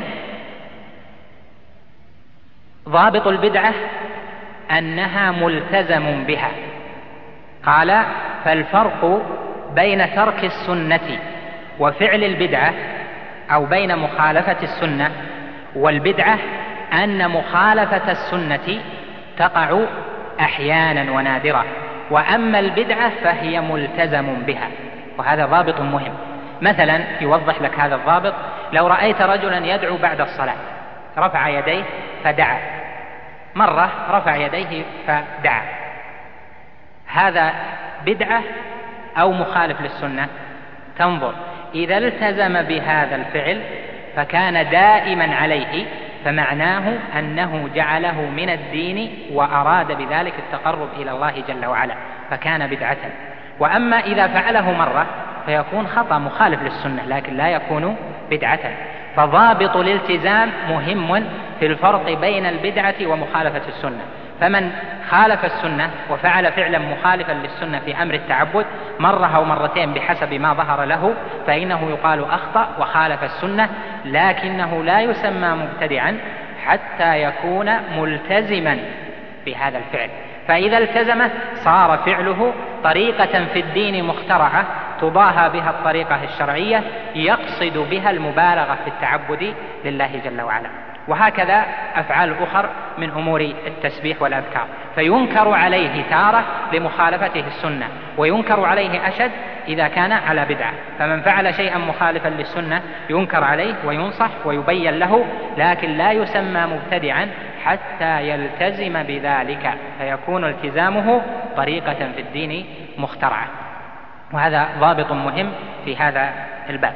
C: ضابط البدعة أنها ملتزم بها. قال: فالفرق بين ترك السنة وفعل البدعة أو بين مخالفة السنة والبدعة أن مخالفة السنة تقع أحيانا ونادرة، وأما البدعة فهي ملتزم بها. وهذا ضابط مهم. مثلا يوضح لك هذا الضابط: لو رأيت رجلا يدعو بعد الصلاة، رفع يديه فدعا، مرة رفع يديه فدعا، هذا بدعة أو مخالف للسنة؟ تنظر، إذا التزم بهذا الفعل فكان دائما عليه فمعناه أنه جعله من الدين وأراد بذلك التقرب إلى الله جل وعلا فكان بدعة. وأما إذا فعله مرة فيكون خطأ مخالف للسنة لكن لا يكون بدعة. فضابط الالتزام مهم في الفرق بين البدعة ومخالفة السنة. فمن خالف السنة وفعل فعلا مخالفا للسنة في أمر التعبد مرة أو مرتين بحسب ما ظهر له فإنه يقال أخطأ وخالف السنة، لكنه لا يسمى مبتدعا حتى يكون ملتزما بهذا الفعل. فإذا التزمه صار فعله طريقة في الدين مخترعة تضاهى بها الطريقة الشرعية يقصد بها المبالغة في التعبد لله جل وعلا. وهكذا أفعال أخر من أمور التسبيح والأذكار، فينكر عليه تارة لمخالفته السنة، وينكر عليه أشد إذا كان على بدعة. فمن فعل شيئا مخالفا للسنة ينكر عليه وينصح ويبين له، لكن لا يسمى مبتدعا حتى يلتزم بذلك، فيكون التزامه طريقة في الدين مخترعة. وهذا ضابط مهم في هذا الباب.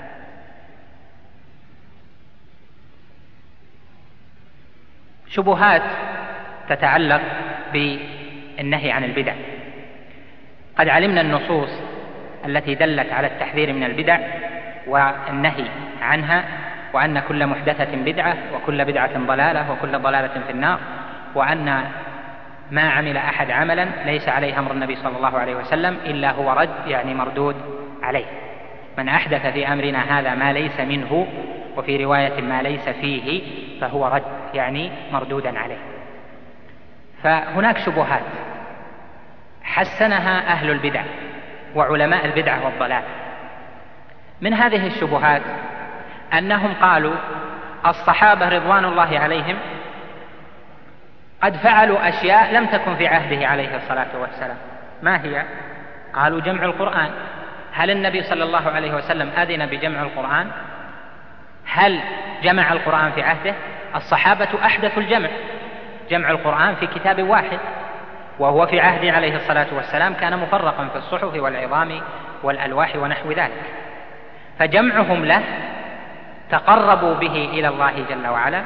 C: شبهات تتعلق بالنهي عن البدع. قد علمنا النصوص التي دلت على التحذير من البدع والنهي عنها، وأن كل محدثة بدعة وكل بدعة ضلالة وكل ضلالة في النار، وأن ما عمل أحد عملا ليس عليه أمر النبي صلى الله عليه وسلم إلا هو رد، يعني مردود عليه. من أحدث في أمرنا هذا ما ليس منه، وفي رواية ما ليس فيه، فهو رد، يعني مردودا عليه. فهناك شبهات حسنها أهل البدع وعلماء البدعة والضلال. من هذه الشبهات أنهم قالوا الصحابة رضوان الله عليهم قد فعلوا أشياء لم تكن في عهده عليه الصلاة والسلام. ما هي؟ قالوا جمع القرآن. هل النبي صلى الله عليه وسلم أذن بجمع القرآن؟ هل جمع القرآن في عهده؟ الصحابة أحدثوا الجمع، جمع القرآن في كتاب واحد، وهو في عهده عليه الصلاة والسلام كان مفرقا في الصحف والعظام والألواح ونحو ذلك. فجمعهم له تقربوا به إلى الله جل وعلا،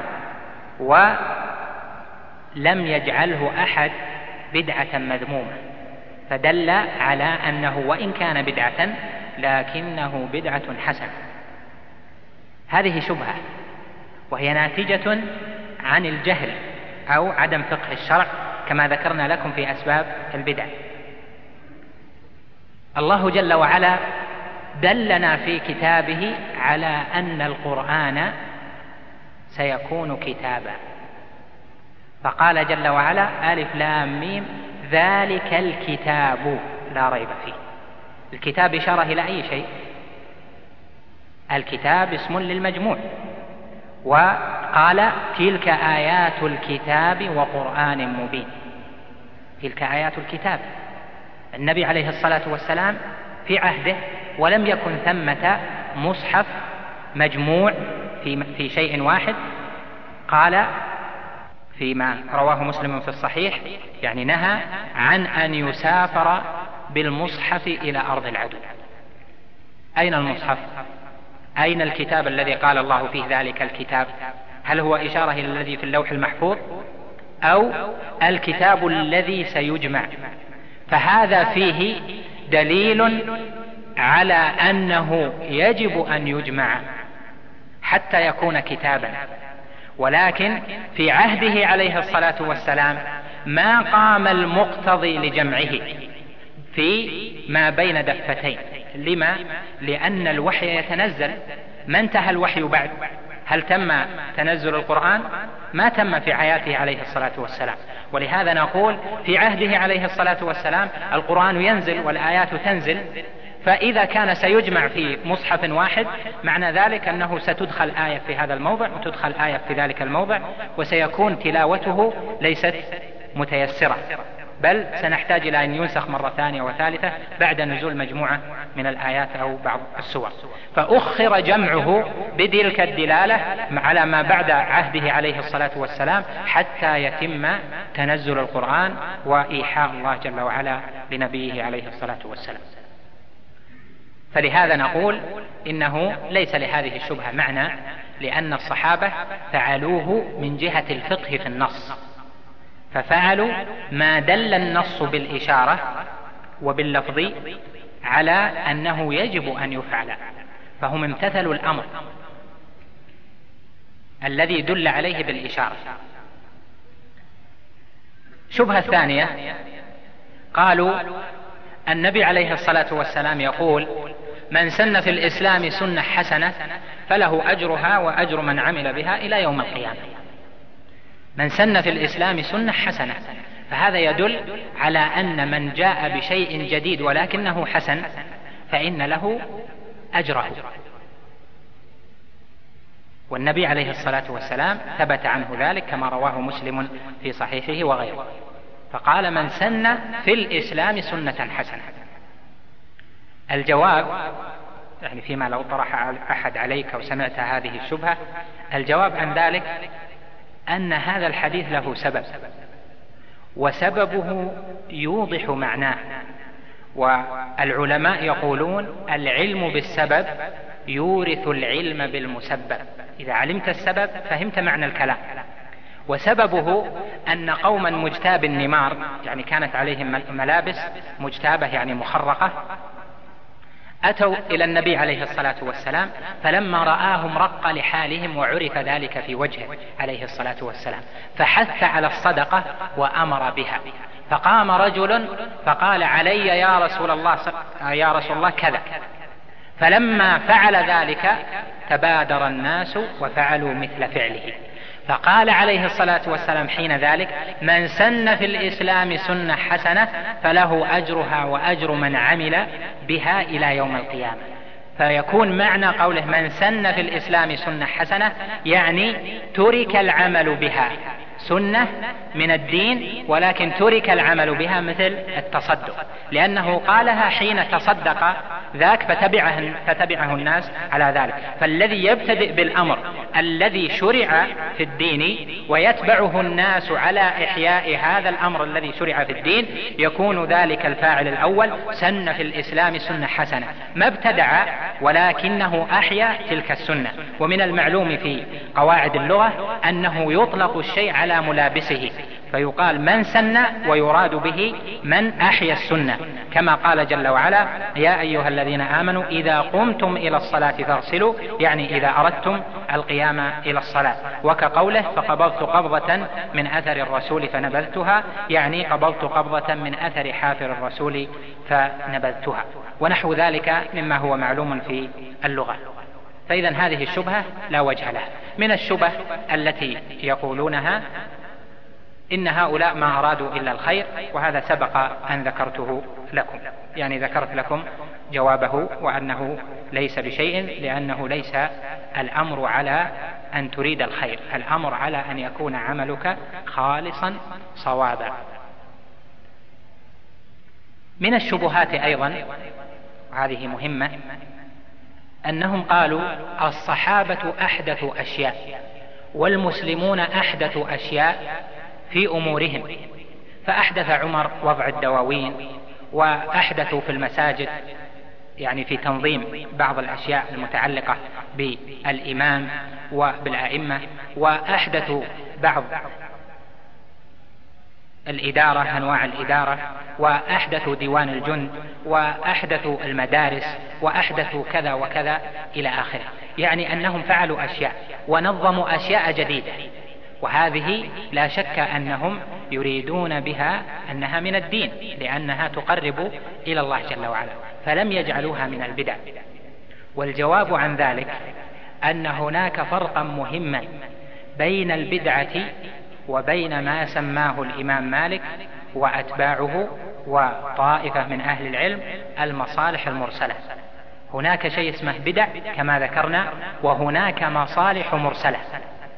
C: ولم يجعله أحد بدعة مذمومة، فدل على أنه وإن كان بدعة لكنه بدعة حسنة. هذه شبهة، وهي ناتجة عن الجهل أو عدم فقه الشرع كما ذكرنا لكم في أسباب البدع. الله جل وعلا دلنا في كتابه على أن القرآن سيكون كتابا، فقال جل وعلا: ألف لام ميم ذلك الكتاب لا ريب فيه. الكتاب إشارة إلى أي شيء؟ الكتاب اسم للمجموع. وقال: تلك آيات الكتاب وقرآن مبين. تلك آيات الكتاب. النبي عليه الصلاة والسلام في عهده ولم يكن ثمة مصحف مجموع في في شيء واحد. قال فيما رواه مسلم في الصحيح، يعني نهى عن أن يسافر بالمصحف إلى أرض العدو. أين المصحف؟ أين الكتاب الذي قال الله فيه ذلك الكتاب؟ هل هو إشارة إلى الذي في اللوح المحفوظ أو الكتاب الذي سيجمع؟ فهذا فيه دليل على أنه يجب أن يجمع حتى يكون كتابا، ولكن في عهده عليه الصلاة والسلام ما قام المقتضي لجمعه في ما بين دفتين. لما؟ لأن الوحي يتنزل. ما انتهى الوحي بعد؟ هل تم تنزل القرآن؟ ما تم في حياته عليه الصلاة والسلام. ولهذا نقول في عهده عليه الصلاة والسلام القرآن ينزل والآيات تنزل، فإذا كان سيجمع في مصحف واحد معنى ذلك أنه ستدخل آية في هذا الموضع وتدخل آية في ذلك الموضع، وسيكون تلاوته ليست متيسرة، بل سنحتاج إلى أن ينسخ مرة ثانية وثالثة بعد نزول مجموعة من الآيات أو بعض السور. فأخر جمعه بتلك الدلالة على ما بعد عهده عليه الصلاة والسلام حتى يتم تنزل القرآن وإيحاء الله جل وعلا لنبيه عليه الصلاة والسلام. فلهذا نقول إنه ليس لهذه الشبهة معنى، لأن الصحابة فعلوه من جهة الفقه في النص، ففعلوا ما دل النص بالإشارة وباللفظ على أنه يجب أن يفعل، فهم امتثلوا الأمر الذي دل عليه بالإشارة. شبهة الثانية قالوا النبي عليه الصلاة والسلام يقول: من سن في الإسلام سنة حسنة فله أجرها وأجر من عمل بها إلى يوم القيامة. من سن في الإسلام سنة حسنة، فهذا يدل على أن من جاء بشيء جديد ولكنه حسن فإن له أجره. والنبي عليه الصلاة والسلام ثبت عنه ذلك كما رواه مسلم في صحيحه وغيره، فقال: من سن في الإسلام سنة حسنة. الجواب، يعني فيما لو طرح أحد عليك وسمعت هذه الشبهة، الجواب عن ذلك أن هذا الحديث له سبب، وسببه يوضح معناه. والعلماء يقولون: العلم بالسبب يورث العلم بالمسبب. إذا علمت السبب فهمت معنى الكلام. وسببه أن قوما مجتاب النمار، يعني كانت عليهم ملابس مجتابة يعني مخرقة، أتوا إلى النبي عليه الصلاة والسلام، فلما رآهم رق لحالهم وعرف ذلك في وجهه عليه الصلاة والسلام، فحث على الصدقة وأمر بها. فقام رجل فقال: علي يا رسول الله يا رسول الله كذا. فلما فعل ذلك تبادر الناس وفعلوا مثل فعله. فقال عليه الصلاة والسلام حين ذلك: من سن في الإسلام سنة حسنة فله أجرها وأجر من عمل بها إلى يوم القيامة. فيكون معنى قوله من سن في الإسلام سنة حسنة يعني ترك العمل بها، سنة من الدين ولكن ترك العمل بها، مثل التصدق، لأنه قالها حين تصدق ذاك فتبعه, فتبعه الناس على ذلك. فالذي يبتدئ بالأمر الذي شرع في الدين ويتبعه الناس على إحياء هذا الأمر الذي شرع في الدين يكون ذلك الفاعل الأول سن في الإسلام سنة حسنة، ما ابتدع ولكنه أحيا تلك السنة. ومن المعلوم في قواعد اللغة أنه يطلق الشيء على ملابسه، فيقال من سن ويراد به من أحيا السنة، كما قال جل وعلا: يا أيها الذين آمنوا إذا قمتم إلى الصلاة فاغسلوا، يعني إذا أردتم القيام إلى الصلاة. وكقوله: فقبضت قبضة من أثر الرسول فنبذتها، يعني قبضت قبضة من أثر حافر الرسول فنبذتها، ونحو ذلك مما هو معلوم في اللغة. فإذا هذه الشبهة لا وجه لها. من الشبه التي يقولونها إن هؤلاء ما أرادوا إلا الخير، وهذا سبق أن ذكرته لكم، يعني ذكرت لكم جوابه وأنه ليس بشيء، لأنه ليس الأمر على أن تريد الخير، الأمر على أن يكون عملك خالصا صوابا. من الشبهات أيضا، وهذه مهمة، أنهم قالوا الصحابة أحدثوا أشياء والمسلمون أحدثوا أشياء في أمورهم. فأحدث عمر وضع الدواوين، وأحدثوا في المساجد يعني في تنظيم بعض الأشياء المتعلقة بالإمام وبالأئمة، وأحدثوا بعض الإدارة، أنواع الإدارة، وأحدثوا ديوان الجند، وأحدثوا المدارس، وأحدثوا كذا وكذا إلى آخره. يعني أنهم فعلوا أشياء ونظموا أشياء جديدة، وهذه لا شك أنهم يريدون بها أنها من الدين، لأنها تقرب إلى الله جل وعلا، فلم يجعلوها من البدع. والجواب عن ذلك أن هناك فرقا مهما بين البدعة وبين ما سماه الإمام مالك وأتباعه وطائفة من أهل العلم المصالح المرسلة. هناك شيء اسمه بدع كما ذكرنا، وهناك مصالح مرسلة.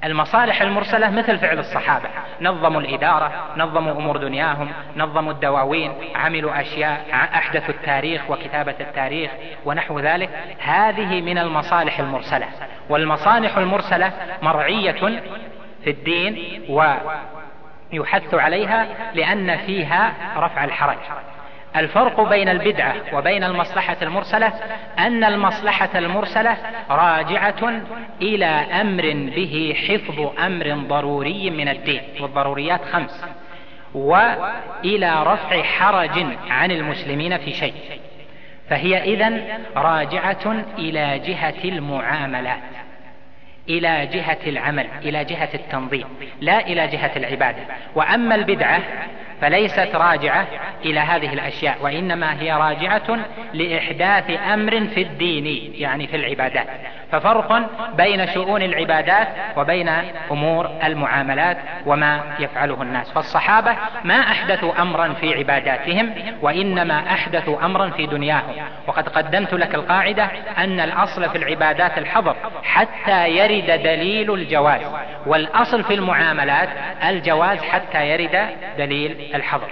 C: المصالح المرسلة مثل فعل الصحابة، نظموا الإدارة، نظموا أمور دنياهم، نظموا الدواوين، عملوا أشياء، أحدثوا التاريخ وكتابة التاريخ ونحو ذلك. هذه من المصالح المرسلة. والمصالح المرسلة مرعية في الدين ويحث عليها لأن فيها رفع الحرج. الفرق بين البدعة وبين المصلحة المرسلة أن المصلحة المرسلة راجعة إلى أمر به حفظ أمر ضروري من الدين، والضروريات خمس، وإلى رفع حرج عن المسلمين في شيء، فهي إذن راجعة إلى جهة المعاملات، إلى جهة العمل، إلى جهة التنظيم، لا إلى جهة العبادة. وأما البدعة فليست راجعة إلى هذه الأشياء، وإنما هي راجعة لإحداث أمر في الدين، يعني في العبادات. ففرق بين شؤون العبادات وبين أمور المعاملات وما يفعله الناس. فالصحابة ما أحدثوا أمرا في عباداتهم، وإنما أحدثوا أمرا في دنياهم. وقد قدمت لك القاعدة أن الأصل في العبادات الحظر حتى يرد دليل الجواز، والأصل في المعاملات الجواز حتى يرد دليل الحظر.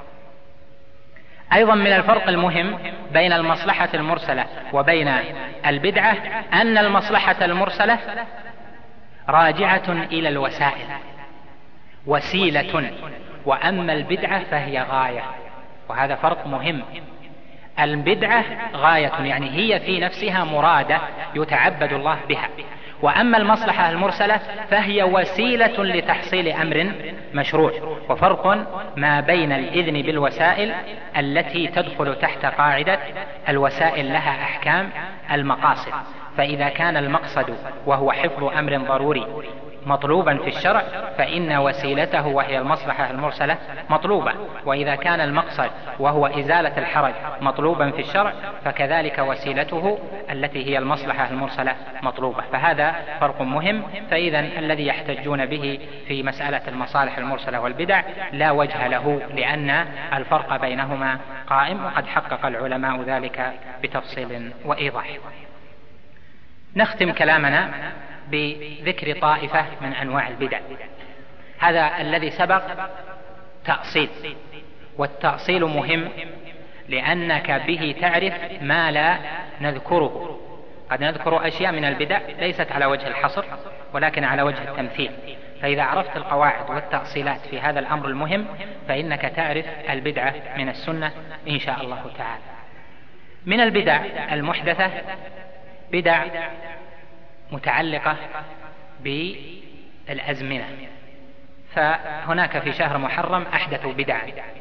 C: أيضا من الفرق المهم بين المصلحة المرسلة وبين البدعة أن المصلحة المرسلة راجعة إلى الوسائل، وسيلة، وأما البدعة فهي غاية. وهذا فرق مهم. البدعة غاية، يعني هي في نفسها مرادة يتعبد الله بها، وأما المصلحة المرسلة فهي وسيلة لتحصيل أمر مشروع. وفرق ما بين الإذن بالوسائل التي تدخل تحت قاعدة الوسائل لها أحكام المقاصد، فإذا كان المقصد وهو حفظ أمر ضروري مطلوبا في الشرع فإن وسيلته وهي المصلحة المرسلة مطلوبة، وإذا كان المقصد وهو إزالة الحرج مطلوبا في الشرع فكذلك وسيلته التي هي المصلحة المرسلة مطلوبة. فهذا فرق مهم. فإذا الذي يحتجون به في مسألة المصالح المرسلة والبدع لا وجه له، لأن الفرق بينهما قائم، وقد حقق العلماء ذلك بتفصيل وإيضاح. نختم كلامنا بذكر طائفة من أنواع البدع. هذا الذي سبق تأصيل، والتأصيل مهم لأنك به تعرف ما لا نذكره. قد نذكر أشياء من البدع ليست على وجه الحصر ولكن على وجه التمثيل، فإذا عرفت القواعد والتأصيلات في هذا الأمر المهم فإنك تعرف البدعة من السنة إن شاء الله تعالى. من البدع المحدثة بدع متعلقة بالأزمنة، فهناك في شهر محرم أحدثوا بدعا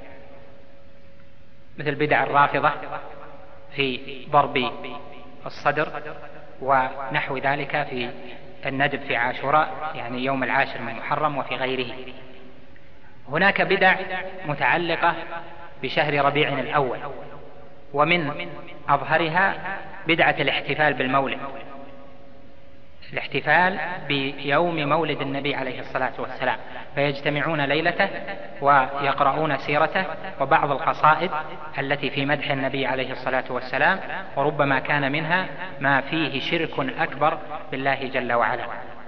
C: مثل بدع الرافضة في ضرب الصدر ونحو ذلك في الندب في عاشوراء، يعني يوم العاشر من محرم، وفي غيره. هناك بدع متعلقة بشهر ربيع الأول، ومن أظهرها بدعة الاحتفال بالمولد، الاحتفال بيوم مولد النبي عليه الصلاة والسلام، فيجتمعون ليلته ويقرؤون سيرته وبعض القصائد التي في مدح النبي عليه الصلاة والسلام، وربما كان منها ما فيه شرك أكبر بالله جل وعلا.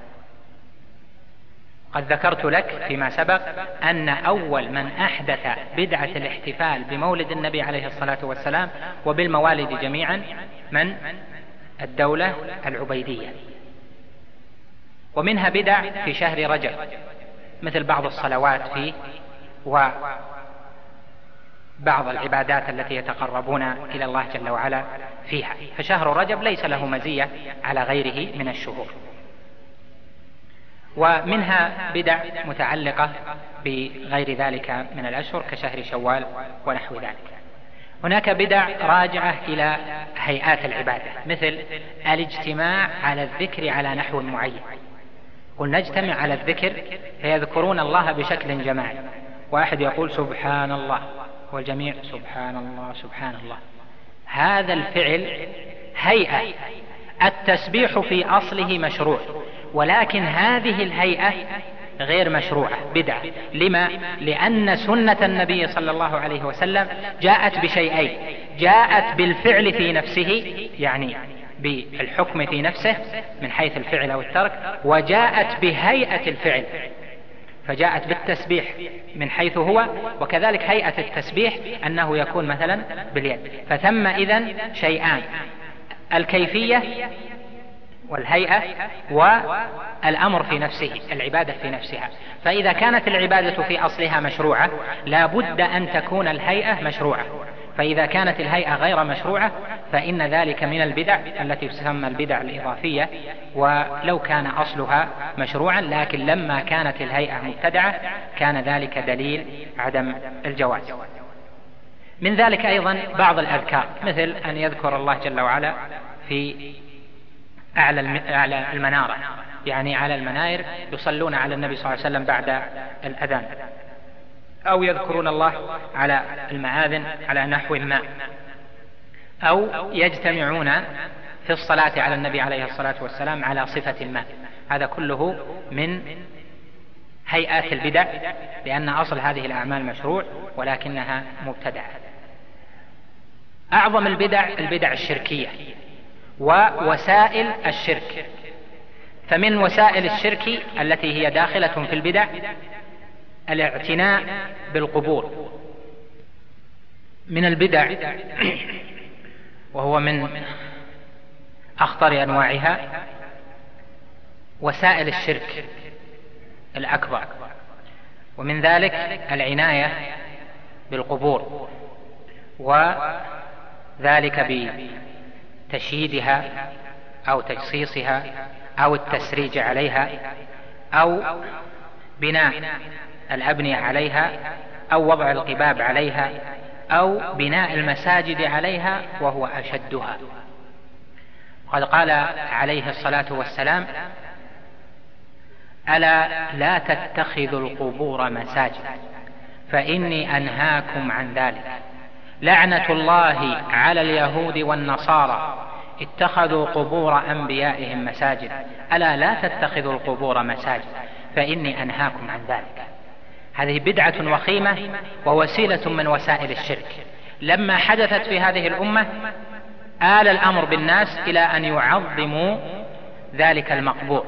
C: قد ذكرت لك فيما سبق أن أول من أحدث بدعة الاحتفال بمولد النبي عليه الصلاة والسلام وبالموالد جميعا من الدولة العبيدية. ومنها بدع في شهر رجب مثل بعض الصلوات فيه وبعض العبادات التي يتقربون إلى الله جل وعلا فيها، فشهر رجب ليس له مزية على غيره من الشهور. ومنها بدع متعلقة بغير ذلك من الأشهر كشهر شوال ونحو ذلك. هناك بدع راجعة إلى هيئات العبادة مثل الاجتماع على الذكر على نحو معين. قلنا نجتمع على الذكر فيذكرون الله بشكل جماعي، واحد يقول سبحان الله والجميع سبحان الله سبحان الله. هذا الفعل هيئة، التسبيح في أصله مشروع، ولكن هذه الهيئة غير مشروعة، بدعة. لما؟ لأن سنة النبي صلى الله عليه وسلم جاءت بشيئين: جاءت بالفعل في نفسه، يعني بالحكم في نفسه من حيث الفعل أو الترك، وجاءت بهيئة الفعل فجاءت بالتسبيح من حيث هو، وكذلك هيئة التسبيح أنه يكون مثلا باليد. فثم إذن شيئان: الكيفية والهيئة والأمر في نفسه، العبادة في نفسها. فإذا كانت العبادة في أصلها مشروعة لا بد أن تكون الهيئة مشروعة، فإذا كانت الهيئة غير مشروعة فإن ذلك من البدع التي تسمى البدع الإضافية، ولو كان أصلها مشروعا لكن لما كانت الهيئة مبتدعة كان ذلك دليل عدم الجواز. من ذلك أيضا بعض الأذكار، مثل أن يذكر الله جل وعلا في أعلى المنارة، يعني على المناير يصلون على النبي صلى الله عليه وسلم بعد الأذان، أو يذكرون الله على المآذن على نحو ما، أو يجتمعون في الصلاة على النبي عليه الصلاة والسلام على صفة ما. هذا كله من هيئات البدع، لأن أصل هذه الأعمال مشروع ولكنها مبتدعة. أعظم البدع البدع الشركية ووسائل الشرك. فمن وسائل الشرك التي هي داخلة في البدع الاعتناء بالقبور. من البدع وهو من أخطر أنواعها وسائل الشرك الأكبر، ومن ذلك العناية بالقبور، وذلك بتشييدها أو تجصيصها أو التسريج عليها أو بناء الأبنية عليها أو وضع القباب عليها أو بناء المساجد عليها وهو أشدها. قد قال عليه الصلاة والسلام: ألا لا تتخذوا القبور مساجد فإني أنهاكم عن ذلك، لعنة الله على اليهود والنصارى اتخذوا قبور أنبيائهم مساجد، ألا لا تتخذوا القبور مساجد فإني أنهاكم عن ذلك. هذه بدعة وخيمة ووسيلة من وسائل الشرك. لما حدثت في هذه الأمة آل الأمر بالناس إلى أن يعظموا ذلك المقبور،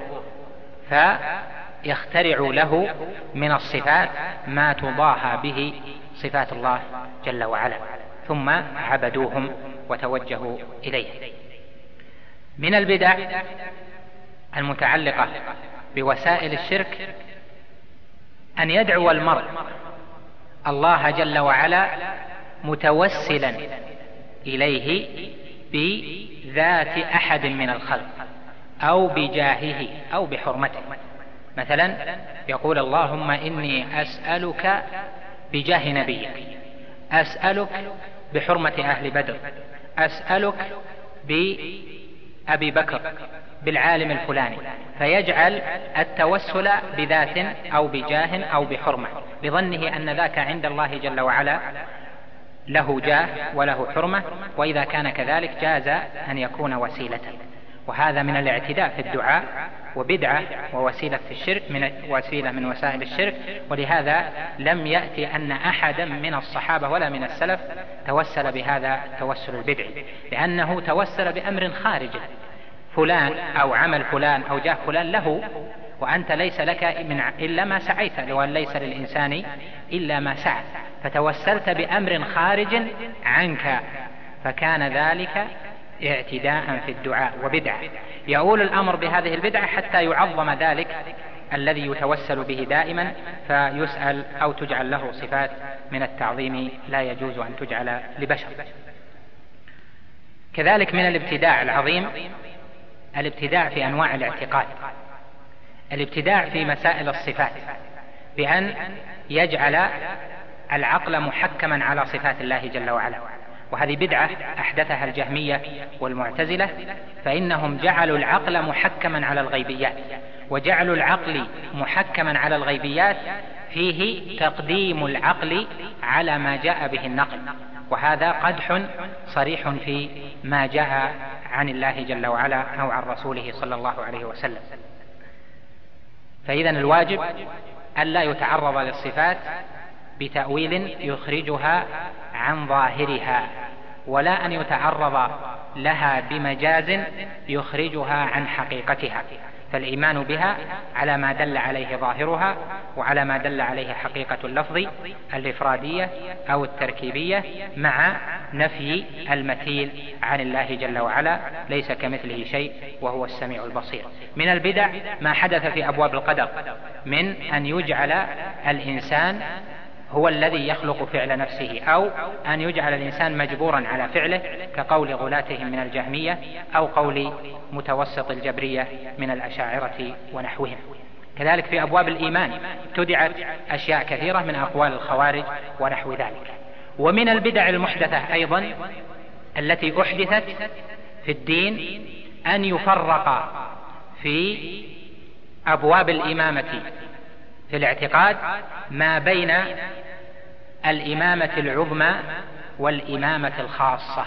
C: فيخترعوا له من الصفات ما تضاهى به صفات الله جل وعلا، ثم عبدوهم وتوجهوا إليه. من البدع المتعلقة بوسائل الشرك أن يدعو المرء الله جل وعلا متوسلا إليه بذات أحد من الخلق أو بجاهه أو بحرمته. مثلا يقول: اللهم إني أسألك بجاه نبيك، أسألك بحرمة أهل بدر، أسألك بأبي بكر، بالعالم الفلاني، فيجعل التوسل بذات أو بجاه أو بحرمة بظنه أن ذاك عند الله جل وعلا له جاه وله حرمة، وإذا كان كذلك جاز أن يكون وسيلة. وهذا من الاعتداء في الدعاء وبدعة ووسيلة في الشرك، من وسيلة من وسائل الشرك. ولهذا لم يأتي أن أحدا من الصحابة ولا من السلف توسل بهذا التوسل البدعي، لأنه توسل بأمر خارج، فلان أو عمل فلان أو جاه فلان له، وأنت ليس لك من إلا ما سعيت، وأن ليس للإنسان إلا ما سعى، فتوسلت بأمر خارج عنك، فكان ذلك اعتداء في الدعاء وبدعة. يؤول الأمر بهذه البدعة حتى يعظم ذلك الذي يتوسل به دائما، فيسأل أو تجعل له صفات من التعظيم لا يجوز أن تجعل لبشر. كذلك من الابتداع العظيم الابتداع في أنواع الاعتقاد، الابتداع في مسائل الصفات، بأن يجعل العقل محكما على صفات الله جل وعلا. وهذه بدعة أحدثها الجهمية والمعتزلة، فإنهم جعلوا العقل محكما على الغيبيات، وجعلوا العقل محكما على الغيبيات فيه تقديم العقل على ما جاء به النقل، وهذا قدح صريح في ما جاء عن الله جل وعلا أو عن رسوله صلى الله عليه وسلم. فإذن الواجب ألا يتعرض للصفات بتأويل يخرجها عن ظاهرها، ولا أن يتعرض لها بمجاز يخرجها عن حقيقتها، فالإيمان بها على ما دل عليه ظاهرها وعلى ما دل عليه حقيقة اللفظ الإفرادية أو التركيبية، مع نفي المثيل عن الله جل وعلا، ليس كمثله شيء وهو السميع البصير. من البدع ما حدث في أبواب القدر من أن يجعل الإنسان هو الذي يخلق فعل نفسه، أو أن يجعل الإنسان مجبورا على فعله، كقول غلاتهم من الجهمية أو قول متوسط الجبرية من الأشاعرة ونحوهم. كذلك في أبواب الإيمان ابتدعت أشياء كثيرة من أقوال الخوارج ونحو ذلك. ومن البدع المحدثة أيضا التي أحدثت في الدين أن يفرق في أبواب الإمامة في الاعتقاد ما بين الإمامة العظمى والإمامة الخاصة.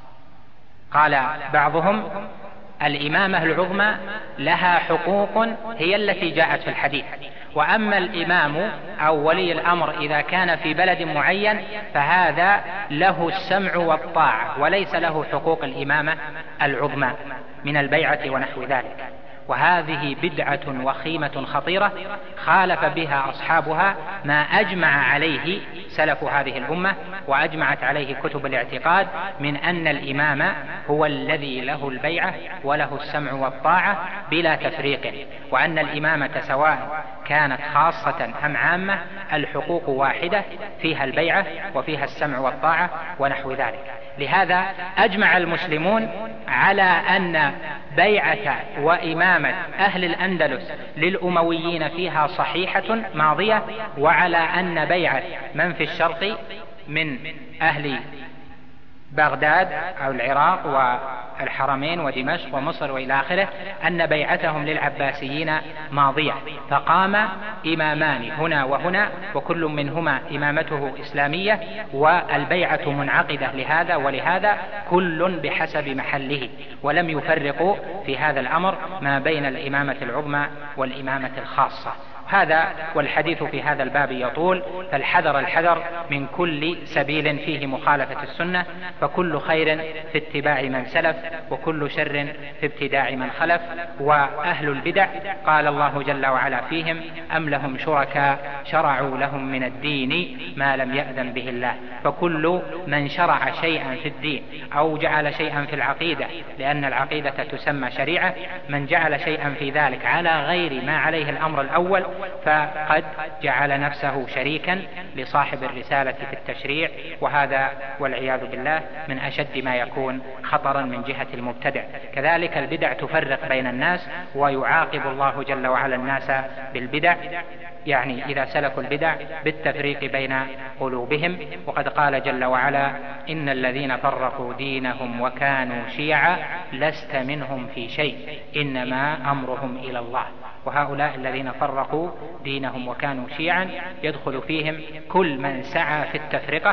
C: قال بعضهم الإمامة العظمى لها حقوق هي التي جاءت في الحديث، وأما الإمام أو ولي الأمر إذا كان في بلد معين فهذا له السمع والطاعة وليس له حقوق الإمامة العظمى من البيعة ونحو ذلك. وهذه بدعة وخيمة خطيرة خالف بها أصحابها ما أجمع عليه سلف هذه الأمة وأجمعت عليه كتب الاعتقاد من أن الإمام هو الذي له البيعة وله السمع والطاعة بلا تفريق، وأن الإمامة سواء كانت خاصة أم عامة الحقوق واحدة، فيها البيعة وفيها السمع والطاعة ونحو ذلك. لهذا أجمع المسلمون على أن بيعة وإمامة أهل الأندلس للأمويين فيها صحيحة ماضية، وعلى أن بيعة من في الشرق من أهل بغداد أو العراق والحرمين ودمشق ومصر وإلى آخره أن بيعتهم للعباسيين ماضية، فقام إمامان هنا وهنا وكل منهما إمامته إسلامية والبيعة منعقدة لهذا ولهذا كل بحسب محله، ولم يفرقوا في هذا الأمر ما بين الإمامة العظمى والإمامة الخاصة. هذا والحديث في هذا الباب يطول، فالحذر الحذر من كل سبيل فيه مخالفة السنة، فكل خير في اتباع من سلف وكل شر في ابتداع من خلف. وأهل البدع قال الله جل وعلا فيهم أم لهم شركاء شرعوا لهم من الدين ما لم يأذن به الله. فكل من شرع شيئا في الدين أو جعل شيئا في العقيدة، لأن العقيدة تسمى شريعة، من جعل شيئا في ذلك على غير ما عليه الأمر الأول فقد جعل نفسه شريكا لصاحب الرسالة في التشريع، وهذا والعياذ بالله من أشد ما يكون خطرا من جهة المبتدع. كذلك البدع تفرق بين الناس، ويعاقب الله جل وعلا الناس بالبدع، يعني إذا سلكوا البدع بالتفريق بين قلوبهم. وقد قال جل وعلا إن الذين فرقوا دينهم وكانوا شيعا لست منهم في شيء إنما أمرهم إلى الله. وهؤلاء الذين فرقوا دينهم وكانوا شيعا يدخل فيهم كل من سعى في التفرقة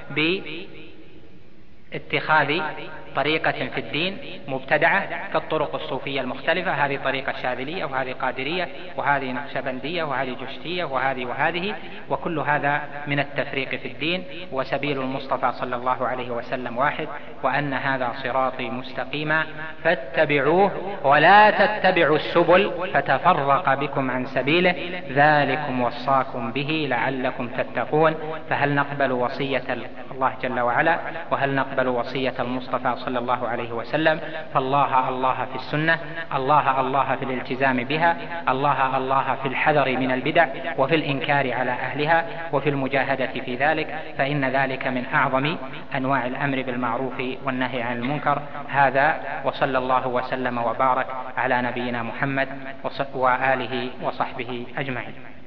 C: باتخاذ طريقة في الدين مبتدعة كالطرق الصوفية المختلفة، هذه طريقة شاذلية وهذه قادرية وهذه نقشبندية وهذه جشتية وهذه وهذه، وكل هذا من التفريق في الدين. وسبيل المصطفى صلى الله عليه وسلم واحد، وأن هذا صراطي مستقيما فاتبعوه ولا تتبعوا السبل فتفرق بكم عن سبيله ذلكم وصاكم به لعلكم تتقون. فهل نقبل وصية الله جل وعلا وهل نقبل وصية المصطفى صلى الله عليه وسلم؟ فالله الله في السنة، الله الله في الالتزام بها، الله الله في الحذر من البدع وفي الإنكار على أهلها وفي المجاهدة في ذلك، فإن ذلك من أعظم أنواع الأمر بالمعروف والنهي عن المنكر. هذا وصلى الله وسلم وبارك على نبينا محمد وآله وصحبه أجمعين.